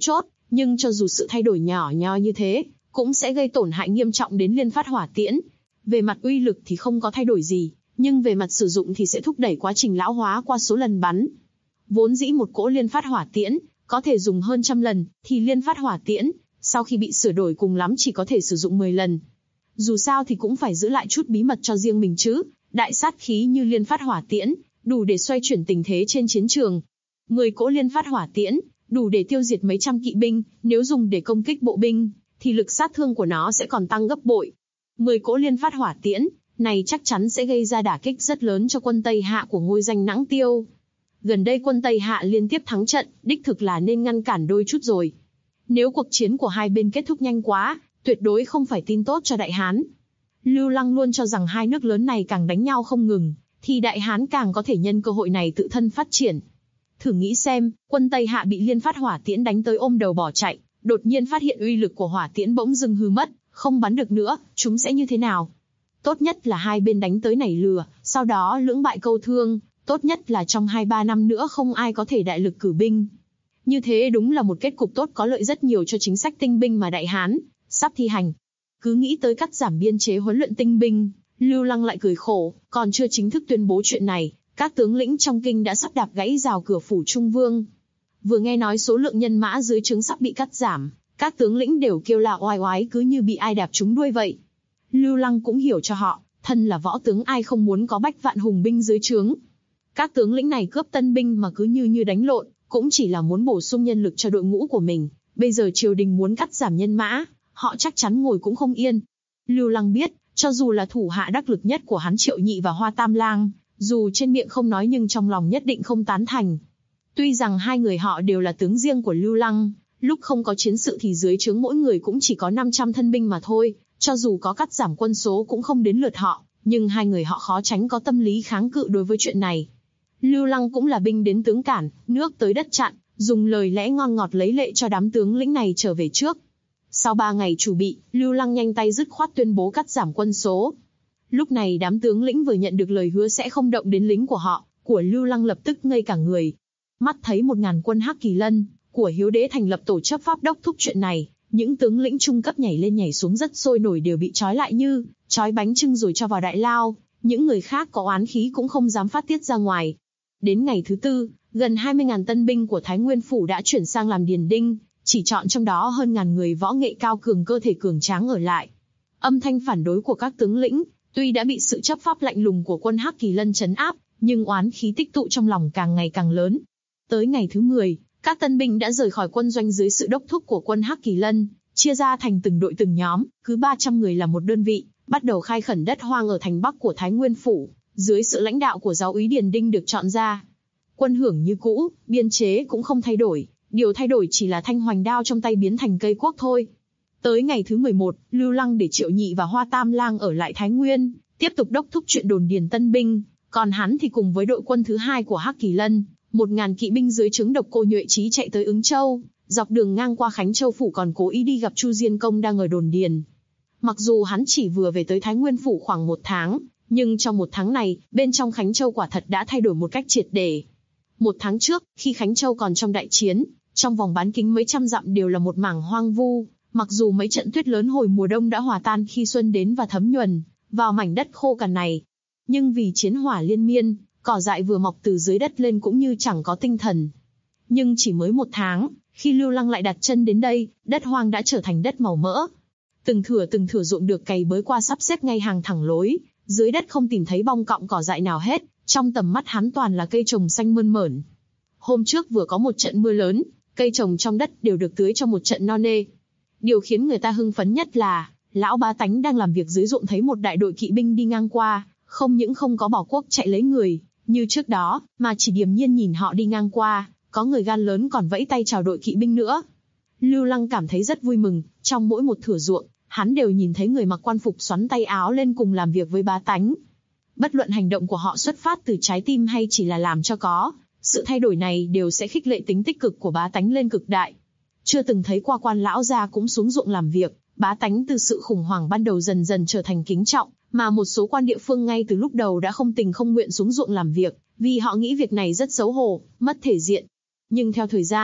Nhưng cho dù sự thay đổi nhỏ nhoi như thế, cũng sẽ gây tổn hại nghiêm trọng đến liên phát hỏa tiễn. Về mặt uy lực thì không có thay đổi gì, nhưng về mặt sử dụng thì sẽ thúc đẩy quá trình lão hóa qua số lần bắn. Vốn dĩ một cỗ liên phát hỏa tiễn có thể dùng hơn 100 lần, thì liên phát hỏa tiễn sau khi bị sửa đổi cùng lắm chỉ có thể sử dụng 10 lần. Dù sao thì cũng phải giữ lại chút bí mật cho riêng mình chứ. Đại sát khí như liên phát hỏa tiễn đủ để xoay chuyển tình thế trên chiến trường. 10 cỗ liên phát hỏa tiễn đủ để tiêu diệt mấy trăm kỵ binh, nếu dùng để công kích bộ binh thì lực sát thương của nó sẽ còn tăng gấp bội. 10 cỗ liên phát hỏa tiễn này chắc chắn sẽ gây ra đả kích rất lớn cho quân Tây Hạ của ngôi danh Nãng Tiêu. Gần đây quân Tây Hạ liên tiếp thắng trận, đích thực là nên ngăn cản đôi chút rồi. Nếu cuộc chiến của hai bên kết thúc nhanh quá, tuyệt đối không phải tin tốt cho Đại Hán. Lưu Lăng luôn cho rằng hai nước lớn này càng đánh nhau không ngừng, thì Đại Hán càng có thể nhân cơ hội này tự thân phát triển. Thử nghĩ xem, quân Tây Hạ bị liên phát hỏa tiễn đánh tới ôm đầu bỏ chạy, đột nhiên phát hiện uy lực của hỏa tiễn bỗng dưng hư mất, không bắn được nữa, chúng sẽ như thế nào? Tốt nhất là hai bên đánh tới nảy lửa, sau đó lưỡng bại câu thương, tốt nhất là trong 2-3 năm nữa không ai có thể đại lực cử binh. Như thế đúng là một kết cục tốt, có lợi rất nhiều cho chính sách tinh binh mà Đại Hán sắp thi hành. Cứ nghĩ tới cắt giảm biên chế huấn luyện tinh binh, Lưu Lăng lại cười khổ, còn chưa chính thức tuyên bố chuyện này, các tướng lĩnh trong kinh đã sắp đạp gãy rào cửa phủ Trung Vương. Vừa nghe nói số lượng nhân mã dưới trướng sắp bị cắt giảm, các tướng lĩnh đều kêu la oai oái, cứ như bị ai đạp trúng đuôi vậy. Lưu Lăng cũng hiểu cho họ, thân là võ tướng ai không muốn có bách vạn hùng binh dưới trướng. Các tướng lĩnh này cướp tân binh mà cứ như đánh lộn, cũng chỉ là muốn bổ sung nhân lực cho đội ngũ của mình. Bây giờ triều đình muốn cắt giảm nhân mã, họ chắc chắn ngồi cũng không yên. Lưu Lăng biết, cho dù là thủ hạ đắc lực nhất của hắn Triệu Nhị và Hoa Tam Lang, dù trên miệng không nói nhưng trong lòng nhất định không tán thành. Tuy rằng hai người họ đều là tướng riêng của Lưu Lăng, lúc không có chiến sự thì dưới trướng mỗi người cũng chỉ có 500 thân binh mà thôi, cho dù có cắt giảm quân số cũng không đến lượt họ, nhưng hai người họ khó tránh có tâm lý kháng cự đối với chuyện này. Lưu Lăng cũng là binh đến tướng cản, nước tới đất chặn, dùng lời lẽ ngon ngọt lấy lệ cho đám tướng lĩnh này trở về trước. Sau 3 ngày chuẩn bị, Lưu Lăng nhanh tay dứt khoát tuyên bố cắt giảm quân số. Lúc này đám tướng lĩnh vừa nhận được lời hứa sẽ không động đến lính của họ, của Lưu Lăng lập tức ngây cả người. Mắt thấy 1000 quân Hắc Kỳ Lân của Hiếu Đế thành lập tổ chấp pháp đốc thúc chuyện này, những tướng lĩnh trung cấp nhảy lên nhảy xuống rất sôi nổi đều bị trói lại như trói bánh chưng rồi cho vào đại lao. Những người khác có oán khí cũng không dám phát tiết ra ngoài. Đến ngày thứ 4, gần 20.000 tân binh của Thái Nguyên Phủ đã chuyển sang làm điền đinh, chỉ chọn trong đó hơn 1000 người võ nghệ cao cường, cơ thể cường tráng ở lại. Âm thanh phản đối của các tướng lĩnh, tuy đã bị sự chấp pháp lạnh lùng của quân Hắc Kỳ Lân trấn áp, nhưng oán khí tích tụ trong lòng càng ngày càng lớn. Tới ngày thứ 10, các tân binh đã rời khỏi quân doanh dưới sự đốc thúc của quân Hắc Kỳ Lân, chia ra thành từng đội từng nhóm, cứ 300 người là một đơn vị, bắt đầu khai khẩn đất hoang ở thành Bắc của Thái Nguyên Phủ, dưới sự lãnh đạo của giáo úy Điền Đinh được chọn ra. Quân hưởng như cũ, biên chế cũng không thay đổi, điều thay đổi chỉ là thanh hoành đao trong tay biến thành cây cuốc thôi. Tới ngày thứ 11, Lưu Lăng để Triệu Nhị và Hoa Tam Lang ở lại Thái Nguyên, tiếp tục đốc thúc chuyện đồn điền tân binh, còn hắn thì cùng với đội quân thứ 2 của Hắc Kỳ Lân, 1000 kỵ binh dưới trướng Độc Cô Nhuệ Chí chạy tới Ứng Châu, dọc đường ngang qua Khánh Châu Phủ còn cố ý đi gặp Chu Diên Công đang ở đồn điền. Mặc dù hắn chỉ vừa về tới Thái Nguyên Phủ khoảng 1 tháng, nhưng trong 1 tháng này, bên trong Khánh Châu quả thật đã thay đổi một cách triệt để. 1 tháng trước, khi Khánh Châu còn trong đại chiến, trong vòng bán kính mấy trăm dặm đều là một mảng hoang vu, mặc dù mấy trận tuyết lớn hồi mùa đông đã hòa tan khi xuân đến và thấm nhuần vào mảnh đất khô cằn này. Nhưng vì chiến hỏa liên miên, cỏ dại vừa mọc từ dưới đất lên cũng như chẳng có tinh thần. Nhưng chỉ mới 1 tháng, khi Lưu Lăng lại đặt chân đến đây, đất hoang đã trở thành đất màu mỡ. Từng thửa ruộng được cày bới qua sắp xếp ngay hàng thẳng lối, dưới đất không tìm thấy bong cọng cỏ dại nào hết, trong tầm mắt hắn toàn là cây trồng xanh mơn mởn. Hôm trước vừa có một trận mưa lớn, cây trồng trong đất đều được tưới cho một trận no nê. Điều khiến người ta hưng phấn nhất là, lão bá tánh đang làm việc dưới ruộng thấy một đại đội kỵ binh đi ngang qua, không những không có bỏ cuốc chạy lấy người như trước đó, mà chỉ điềm nhiên nhìn họ đi ngang qua, có người gan lớn còn vẫy tay chào đội kỵ binh nữa. Lưu Lăng cảm thấy rất vui mừng, trong mỗi một thửa ruộng, hắn đều nhìn thấy người mặc quan phục xoắn tay áo lên cùng làm việc với bá tánh. Bất luận hành động của họ xuất phát từ trái tim hay chỉ là làm cho có, sự thay đổi này đều sẽ khích lệ tính tích cực của bá tánh lên cực đại. Chưa từng thấy qua quan lão gia cũng xuống ruộng làm việc, bá tánh từ sự khủng hoảng ban đầu dần dần trở thành kính trọng, mà một số quan địa phương ngay từ lúc đầu đã không tình không nguyện xuống ruộng làm việc, vì họ nghĩ việc này rất xấu hổ, mất thể diện. Nhưng theo thời gian,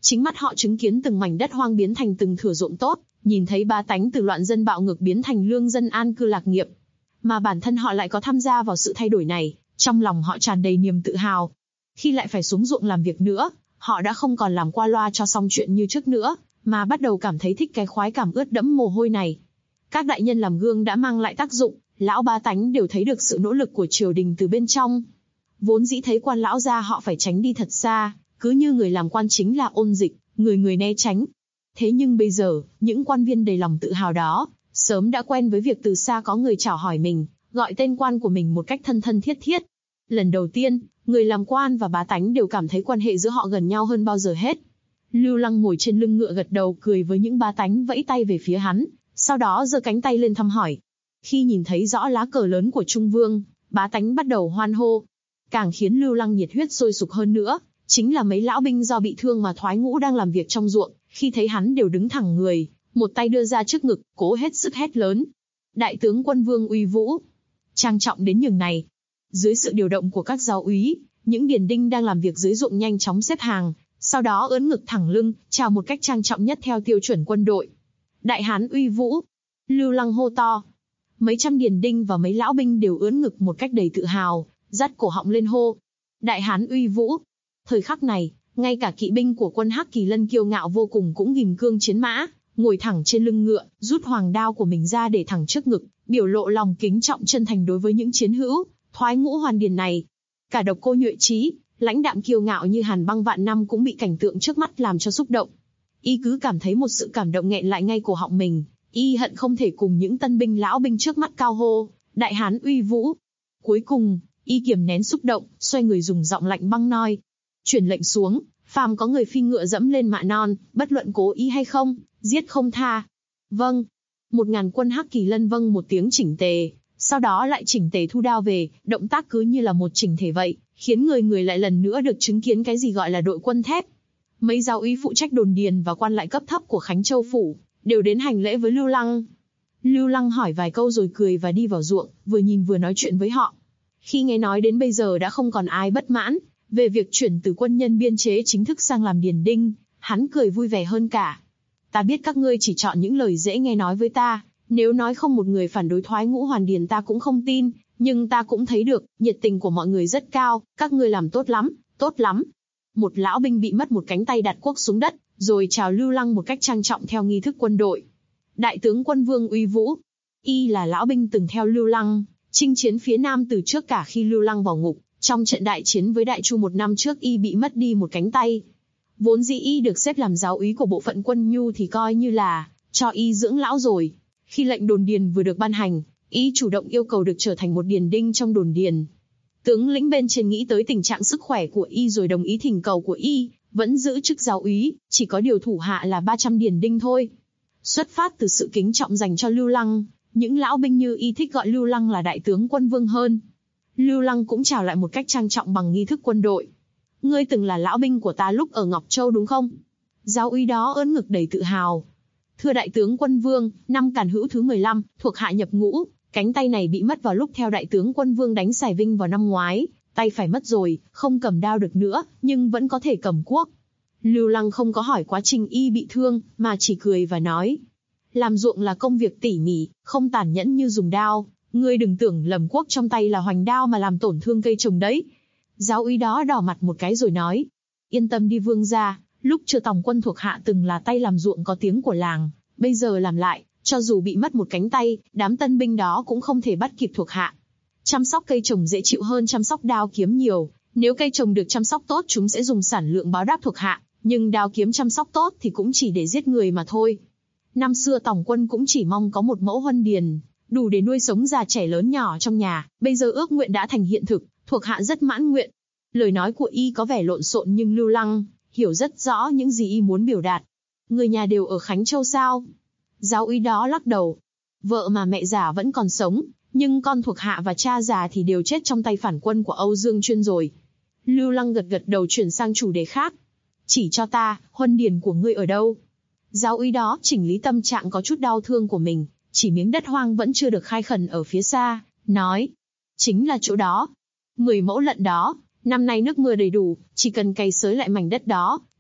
Chính mắt họ chứng kiến từng mảnh đất hoang biến thành từng thửa ruộng tốt, nhìn thấy bá tánh từ loạn dân bạo ngược biến thành lương dân an cư lạc nghiệp. Mà bản thân họ lại có tham gia vào sự thay đổi này, trong lòng họ tràn đầy niềm tự hào. Khi lại phải xuống ruộng làm việc nữa, họ đã không còn làm qua loa cho xong chuyện như trước nữa, mà bắt đầu cảm thấy thích cái khoái cảm ướt đẫm mồ hôi này. Các đại nhân làm gương đã mang lại tác dụng, lão bá tánh đều thấy được sự nỗ lực của triều đình từ bên trong. Vốn dĩ thấy quan lão gia họ phải tránh đi thật xa, cứ như người làm quan chính là ôn dịch, người người né tránh. Thế nhưng bây giờ, những quan viên đầy lòng tự hào đó, sớm đã quen với việc từ xa có người chào hỏi mình, gọi tên quan của mình một cách thân thân thiết thiết. Lần đầu tiên, người làm quan và bá tánh đều cảm thấy quan hệ giữa họ gần nhau hơn bao giờ hết. Lưu Lăng ngồi trên lưng ngựa gật đầu cười với những bá tánh vẫy tay về phía hắn, sau đó giơ cánh tay lên thăm hỏi. Khi nhìn thấy rõ lá cờ lớn của Trung Vương, bá tánh bắt đầu hoan hô. Càng khiến Lưu Lăng nhiệt huyết sôi sục hơn nữa, chính là mấy lão binh do bị thương mà thoái ngũ đang làm việc trong ruộng, khi thấy hắn đều đứng thẳng người, một tay đưa ra trước ngực, cố hết sức hét lớn. Đại tướng Quân Vương uy vũ, trang trọng đến nhường này. Dưới sự điều động của các giáo úy, những điền đinh đang làm việc dưới ruộng nhanh chóng xếp hàng, sau đó ưỡn ngực thẳng lưng, chào một cách trang trọng nhất theo tiêu chuẩn quân đội. Đại hán uy vũ, Lưu Lăng hô to. Mấy trăm điền đinh và mấy lão binh đều ưỡn ngực một cách đầy tự hào, dắt cổ họng lên hô. Đại hán uy vũ. Thời khắc này, ngay cả kỵ binh của quân Hắc Kỳ Lân kiêu ngạo vô cùng cũng ghim cương chiến mã, ngồi thẳng trên lưng ngựa, rút hoàng đao của mình ra để thẳng trước ngực, biểu lộ lòng kính trọng chân thành đối với những chiến hữu thoái ngũ hoàn điền này. Cả Độc Cô Nhuệ Trí, lãnh đạm kiêu ngạo như Hàn Băng vạn năm cũng bị cảnh tượng trước mắt làm cho xúc động. Y cứ cảm thấy một sự cảm động nghẹn lại ngay cổ họng mình, y hận không thể cùng những tân binh lão binh trước mắt cao hô, đại hán uy vũ. Cuối cùng, y kiềm nén xúc động, xoay người dùng giọng lạnh băng nói. Truyền lệnh xuống, phàm có người phi ngựa dẫm lên mạ non, bất luận cố ý hay không, giết không tha. Vâng. 1000 quân Hắc Kỳ Lân vâng một tiếng chỉnh tề, sau đó lại chỉnh tề thu đao về, động tác cứ như là một chỉnh thể vậy, khiến người người lại lần nữa được chứng kiến cái gì gọi là đội quân thép. Mấy giáo úy phụ trách đồn điền và quan lại cấp thấp của Khánh Châu phủ đều đến hành lễ với Lưu Lăng. Lưu Lăng hỏi vài câu rồi cười và đi vào ruộng, vừa nhìn vừa nói chuyện với họ. Khi nghe nói đến bây giờ đã không còn ai bất mãn về việc chuyển từ quân nhân biên chế chính thức sang làm điền đinh, hắn cười vui vẻ hơn cả. Ta biết các ngươi chỉ chọn những lời dễ nghe nói với ta, nếu nói không một người phản đối thoái ngũ hoàn điền ta cũng không tin, nhưng ta cũng thấy được, nhiệt tình của mọi người rất cao, các ngươi làm tốt lắm, tốt lắm. Một lão binh bị mất một cánh tay đặt cuốc xuống đất, rồi chào Lưu Lăng một cách trang trọng theo nghi thức quân đội. Đại tướng Quân Vương uy vũ. Y là lão binh từng theo Lưu Lăng chinh chiến phía Nam từ trước cả khi Lưu Lăng vào ngục. Trong trận đại chiến với Đại Chu 1 năm trước y bị mất đi một cánh tay. Vốn dĩ y được xếp làm giáo úy của bộ phận quân nhu thì coi như là cho y dưỡng lão rồi. Khi lệnh đồn điền vừa được ban hành, y chủ động yêu cầu được trở thành một điền đinh trong đồn điền. Tướng lĩnh bên trên nghĩ tới tình trạng sức khỏe của y rồi đồng ý thỉnh cầu của y, vẫn giữ chức giáo úy, chỉ có điều thủ hạ là 300 điền đinh thôi. Xuất phát từ sự kính trọng dành cho Lưu Lăng, những lão binh như y thích gọi Lưu Lăng là đại tướng Quân Vương hơn. Lưu Lăng cũng chào lại một cách trang trọng bằng nghi thức quân đội. Ngươi từng là lão binh của ta lúc ở Ngọc Châu đúng không? Giáo úy đó ưỡn ngực đầy tự hào. Thưa đại tướng Quân Vương, năm Càn Hữu thứ 15, thuộc hạ nhập ngũ, cánh tay này bị mất vào lúc theo đại tướng Quân Vương đánh Sài Vinh vào năm ngoái, tay phải mất rồi, không cầm đao được nữa, nhưng vẫn có thể cầm cuốc. Lưu Lăng không có hỏi quá trình y bị thương, mà chỉ cười và nói. Làm ruộng là công việc tỉ mỉ, không tàn nhẫn như dùng đao. Ngươi đừng tưởng lầm cuốc trong tay là hoành đao mà làm tổn thương cây trồng đấy. Giáo úy đó đỏ mặt một cái rồi nói. Yên tâm đi vương gia, lúc chưa tòng quân thuộc hạ từng là tay làm ruộng có tiếng của làng. Bây giờ làm lại, cho dù bị mất một cánh tay, đám tân binh đó cũng không thể bắt kịp thuộc hạ. Chăm sóc cây trồng dễ chịu hơn chăm sóc đao kiếm nhiều. Nếu cây trồng được chăm sóc tốt chúng sẽ dùng sản lượng báo đáp thuộc hạ. Nhưng đao kiếm chăm sóc tốt thì cũng chỉ để giết người mà thôi. Năm xưa tòng quân cũng chỉ mong có một mẫu huân điền, đủ để nuôi sống già trẻ lớn nhỏ trong nhà, bây giờ ước nguyện đã thành hiện thực, thuộc hạ rất mãn nguyện. Lời nói của y có vẻ lộn xộn nhưng Lưu Lăng hiểu rất rõ những gì y muốn biểu đạt. Người nhà đều ở Khánh Châu sao? Giáo úy đó lắc đầu. Vợ mà mẹ già vẫn còn sống, nhưng con thuộc hạ và cha già thì đều chết trong tay phản quân của Âu Dương Chuyên rồi. Lưu Lăng gật gật đầu chuyển sang chủ đề khác. Chỉ cho ta, huân điền của ngươi ở đâu? Giáo úy đó chỉnh lý tâm trạng có chút đau thương của mình, chỉ miếng đất hoang vẫn chưa được khai khẩn ở phía xa, nói. Chính là chỗ đó. 10 mẫu lận đó, năm nay nước mưa đầy đủ, chỉ cần cày xới lại mảnh đất đó,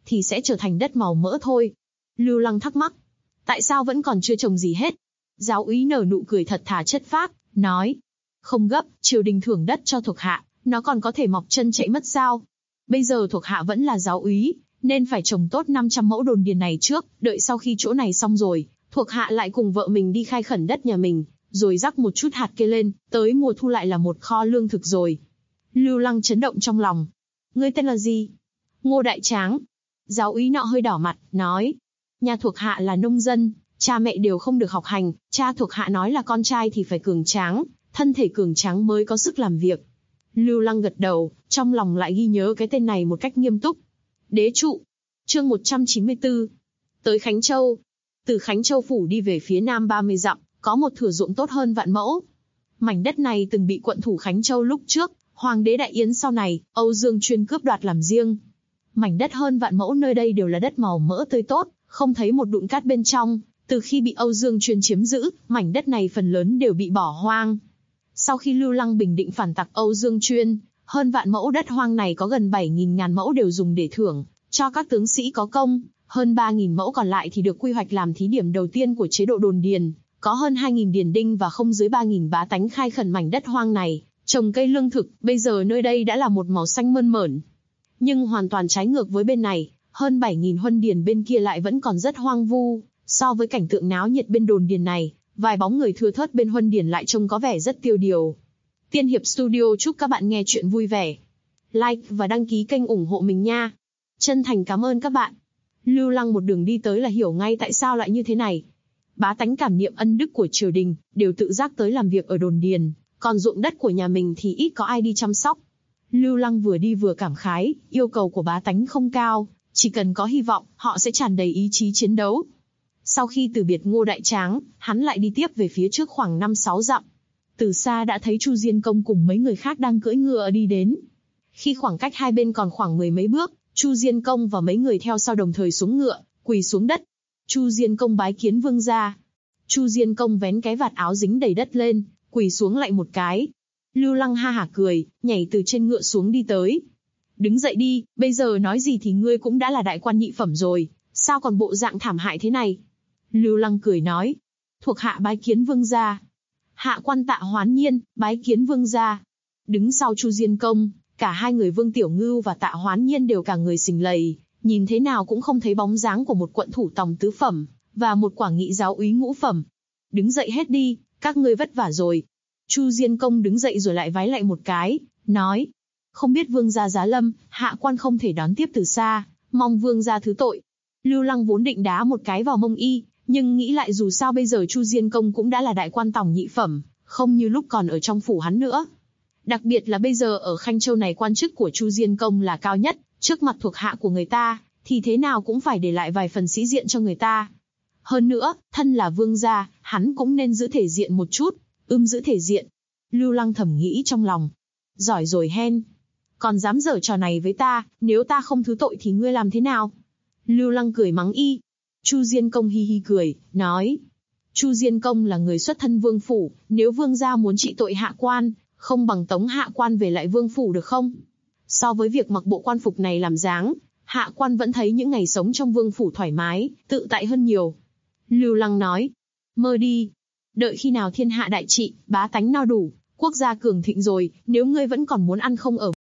thì sẽ trở thành đất màu mỡ thôi. Lưu Lăng thắc mắc, tại sao vẫn còn chưa trồng gì hết? Giáo úy nở nụ cười thật thà chất phác, nói, không gấp, triều đình thưởng đất cho thuộc hạ, nó còn có thể mọc chân chạy mất sao? Bây giờ thuộc hạ vẫn là giáo úy, nên phải trồng tốt 500 mẫu đồn điền này trước, đợi sau khi chỗ này xong rồi, thuộc hạ lại cùng vợ mình đi khai khẩn đất nhà mình, rồi rắc một chút hạt kia lên, tới mùa thu lại là một kho lương thực rồi. Lưu Lăng chấn động trong lòng. Ngươi tên là gì? Ngô Đại Tráng. Giáo úy nọ hơi đỏ mặt, nói, nhà thuộc hạ là nông dân, cha mẹ đều không được học hành, cha thuộc hạ nói là con trai thì phải cường tráng, thân thể cường tráng mới có sức làm việc. Lưu Lăng gật đầu, trong lòng lại ghi nhớ cái tên này một cách nghiêm túc. Đế trụ. Chương 194. Tới Khánh Châu. Từ Khánh Châu phủ đi về phía nam 30 dặm, có một thửa ruộng tốt hơn vạn mẫu. Mảnh đất này từng bị quận thủ Khánh Châu lúc trước, Hoàng đế Đại Yến sau này, Âu Dương Chuyên cướp đoạt làm riêng. Mảnh đất hơn vạn mẫu nơi đây đều là đất màu mỡ tươi tốt, không thấy một đụn cát bên trong. Từ khi bị Âu Dương Chuyên chiếm giữ, mảnh đất này phần lớn đều bị bỏ hoang. Sau khi Lưu Lăng bình định phản tặc Âu Dương Chuyên, hơn vạn mẫu đất hoang này có gần 7.000 ngàn mẫu đều dùng để thưởng cho các tướng sĩ có công, hơn 3.000 mẫu còn lại thì được quy hoạch làm thí điểm đầu tiên của chế độ đồn điền, có hơn 2.000 điền đinh và không dưới 3.000 bá tánh khai khẩn mảnh đất hoang này, trồng cây lương thực, bây giờ nơi đây đã là một màu xanh mơn mởn. Nhưng hoàn toàn trái ngược với bên này, hơn 7.000 huân điền bên kia lại vẫn còn rất hoang vu, so với cảnh tượng náo nhiệt bên đồn điền này, vài bóng người thưa thớt bên huân điền lại trông có vẻ rất tiêu điều. Tiên Hiệp Studio chúc các bạn nghe chuyện vui vẻ. Like và đăng ký kênh ủng hộ mình nha. Chân thành cảm ơn các bạn. Lưu Lăng một đường đi tới là hiểu ngay tại sao lại như thế này. Bá tánh cảm niệm ân đức của triều đình, đều tự giác tới làm việc ở đồn điền, còn ruộng đất của nhà mình thì ít có ai đi chăm sóc. Lưu Lăng vừa đi vừa cảm khái, yêu cầu của bá tánh không cao, chỉ cần có hy vọng, họ sẽ tràn đầy ý chí chiến đấu. Sau khi từ biệt Ngô Đại Tráng, hắn lại đi tiếp về phía trước khoảng 5-6 dặm. Từ xa đã thấy Chu Diên Công cùng mấy người khác đang cưỡi ngựa đi đến. Khi khoảng cách hai bên còn khoảng 10 mấy bước, Chu Diên Công và mấy người theo sau đồng thời xuống ngựa, quỳ xuống đất. Chu Diên Công bái kiến vương gia. Chu Diên Công vén cái vạt áo dính đầy đất lên, quỳ xuống lại một cái. Lưu Lăng ha hả cười, nhảy từ trên ngựa xuống đi tới. Đứng dậy đi, bây giờ nói gì thì ngươi cũng đã là đại quan nhị phẩm rồi, sao còn bộ dạng thảm hại thế này? Lưu Lăng cười nói, thuộc hạ bái kiến vương gia. Hạ quan Tạ Hoán Nhiên, bái kiến vương gia. Đứng sau Chu Diên Công, cả hai người Vương Tiểu Ngưu và Tạ Hoán Nhiên đều cả người sình lầy, nhìn thế nào cũng không thấy bóng dáng của một quận thủ tòng tứ phẩm, và một quảng nghị giáo úy ngũ phẩm. Đứng dậy hết đi, các ngươi vất vả rồi. Chu Diên Công đứng dậy rồi lại vái lại một cái, nói, không biết vương gia giá lâm, hạ quan không thể đón tiếp từ xa, mong vương gia thứ tội. Lưu Lăng vốn định đá một cái vào mông y, nhưng nghĩ lại dù sao bây giờ Chu Diên Công cũng đã là đại quan tòng nhị phẩm, không như lúc còn ở trong phủ hắn nữa. Đặc biệt là bây giờ ở Khanh Châu này quan chức của Chu Diên Công là cao nhất, trước mặt thuộc hạ của người ta, thì thế nào cũng phải để lại vài phần sĩ diện cho người ta. Hơn nữa, thân là vương gia, hắn cũng nên giữ thể diện một chút, giữ thể diện. Lưu Lăng thầm nghĩ trong lòng. Giỏi rồi hen. Còn dám giở trò này với ta, nếu ta không thứ tội thì ngươi làm thế nào? Lưu Lăng cười mắng y. Chu Diên Công hi hi cười, nói. Chu Diên Công là người xuất thân vương phủ, nếu vương gia muốn trị tội hạ quan, không bằng tống hạ quan về lại vương phủ được không? So với việc mặc bộ quan phục này làm dáng, hạ quan vẫn thấy những ngày sống trong vương phủ thoải mái, tự tại hơn nhiều. Lưu Lăng nói. Mơ đi. Đợi khi nào thiên hạ đại trị, bá tánh no đủ, quốc gia cường thịnh rồi, nếu ngươi vẫn còn muốn ăn không ở.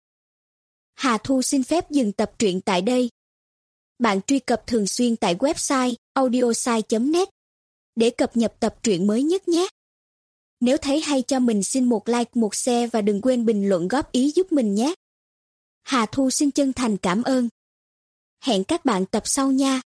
Hà Thu xin phép dừng tập truyện tại đây. Bạn truy cập thường xuyên tại website audiosai.net để cập nhật tập truyện mới nhất nhé. Nếu thấy hay cho mình xin một like, một share và đừng quên bình luận góp ý giúp mình nhé. Hà Thu xin chân thành cảm ơn. Hẹn các bạn tập sau nha.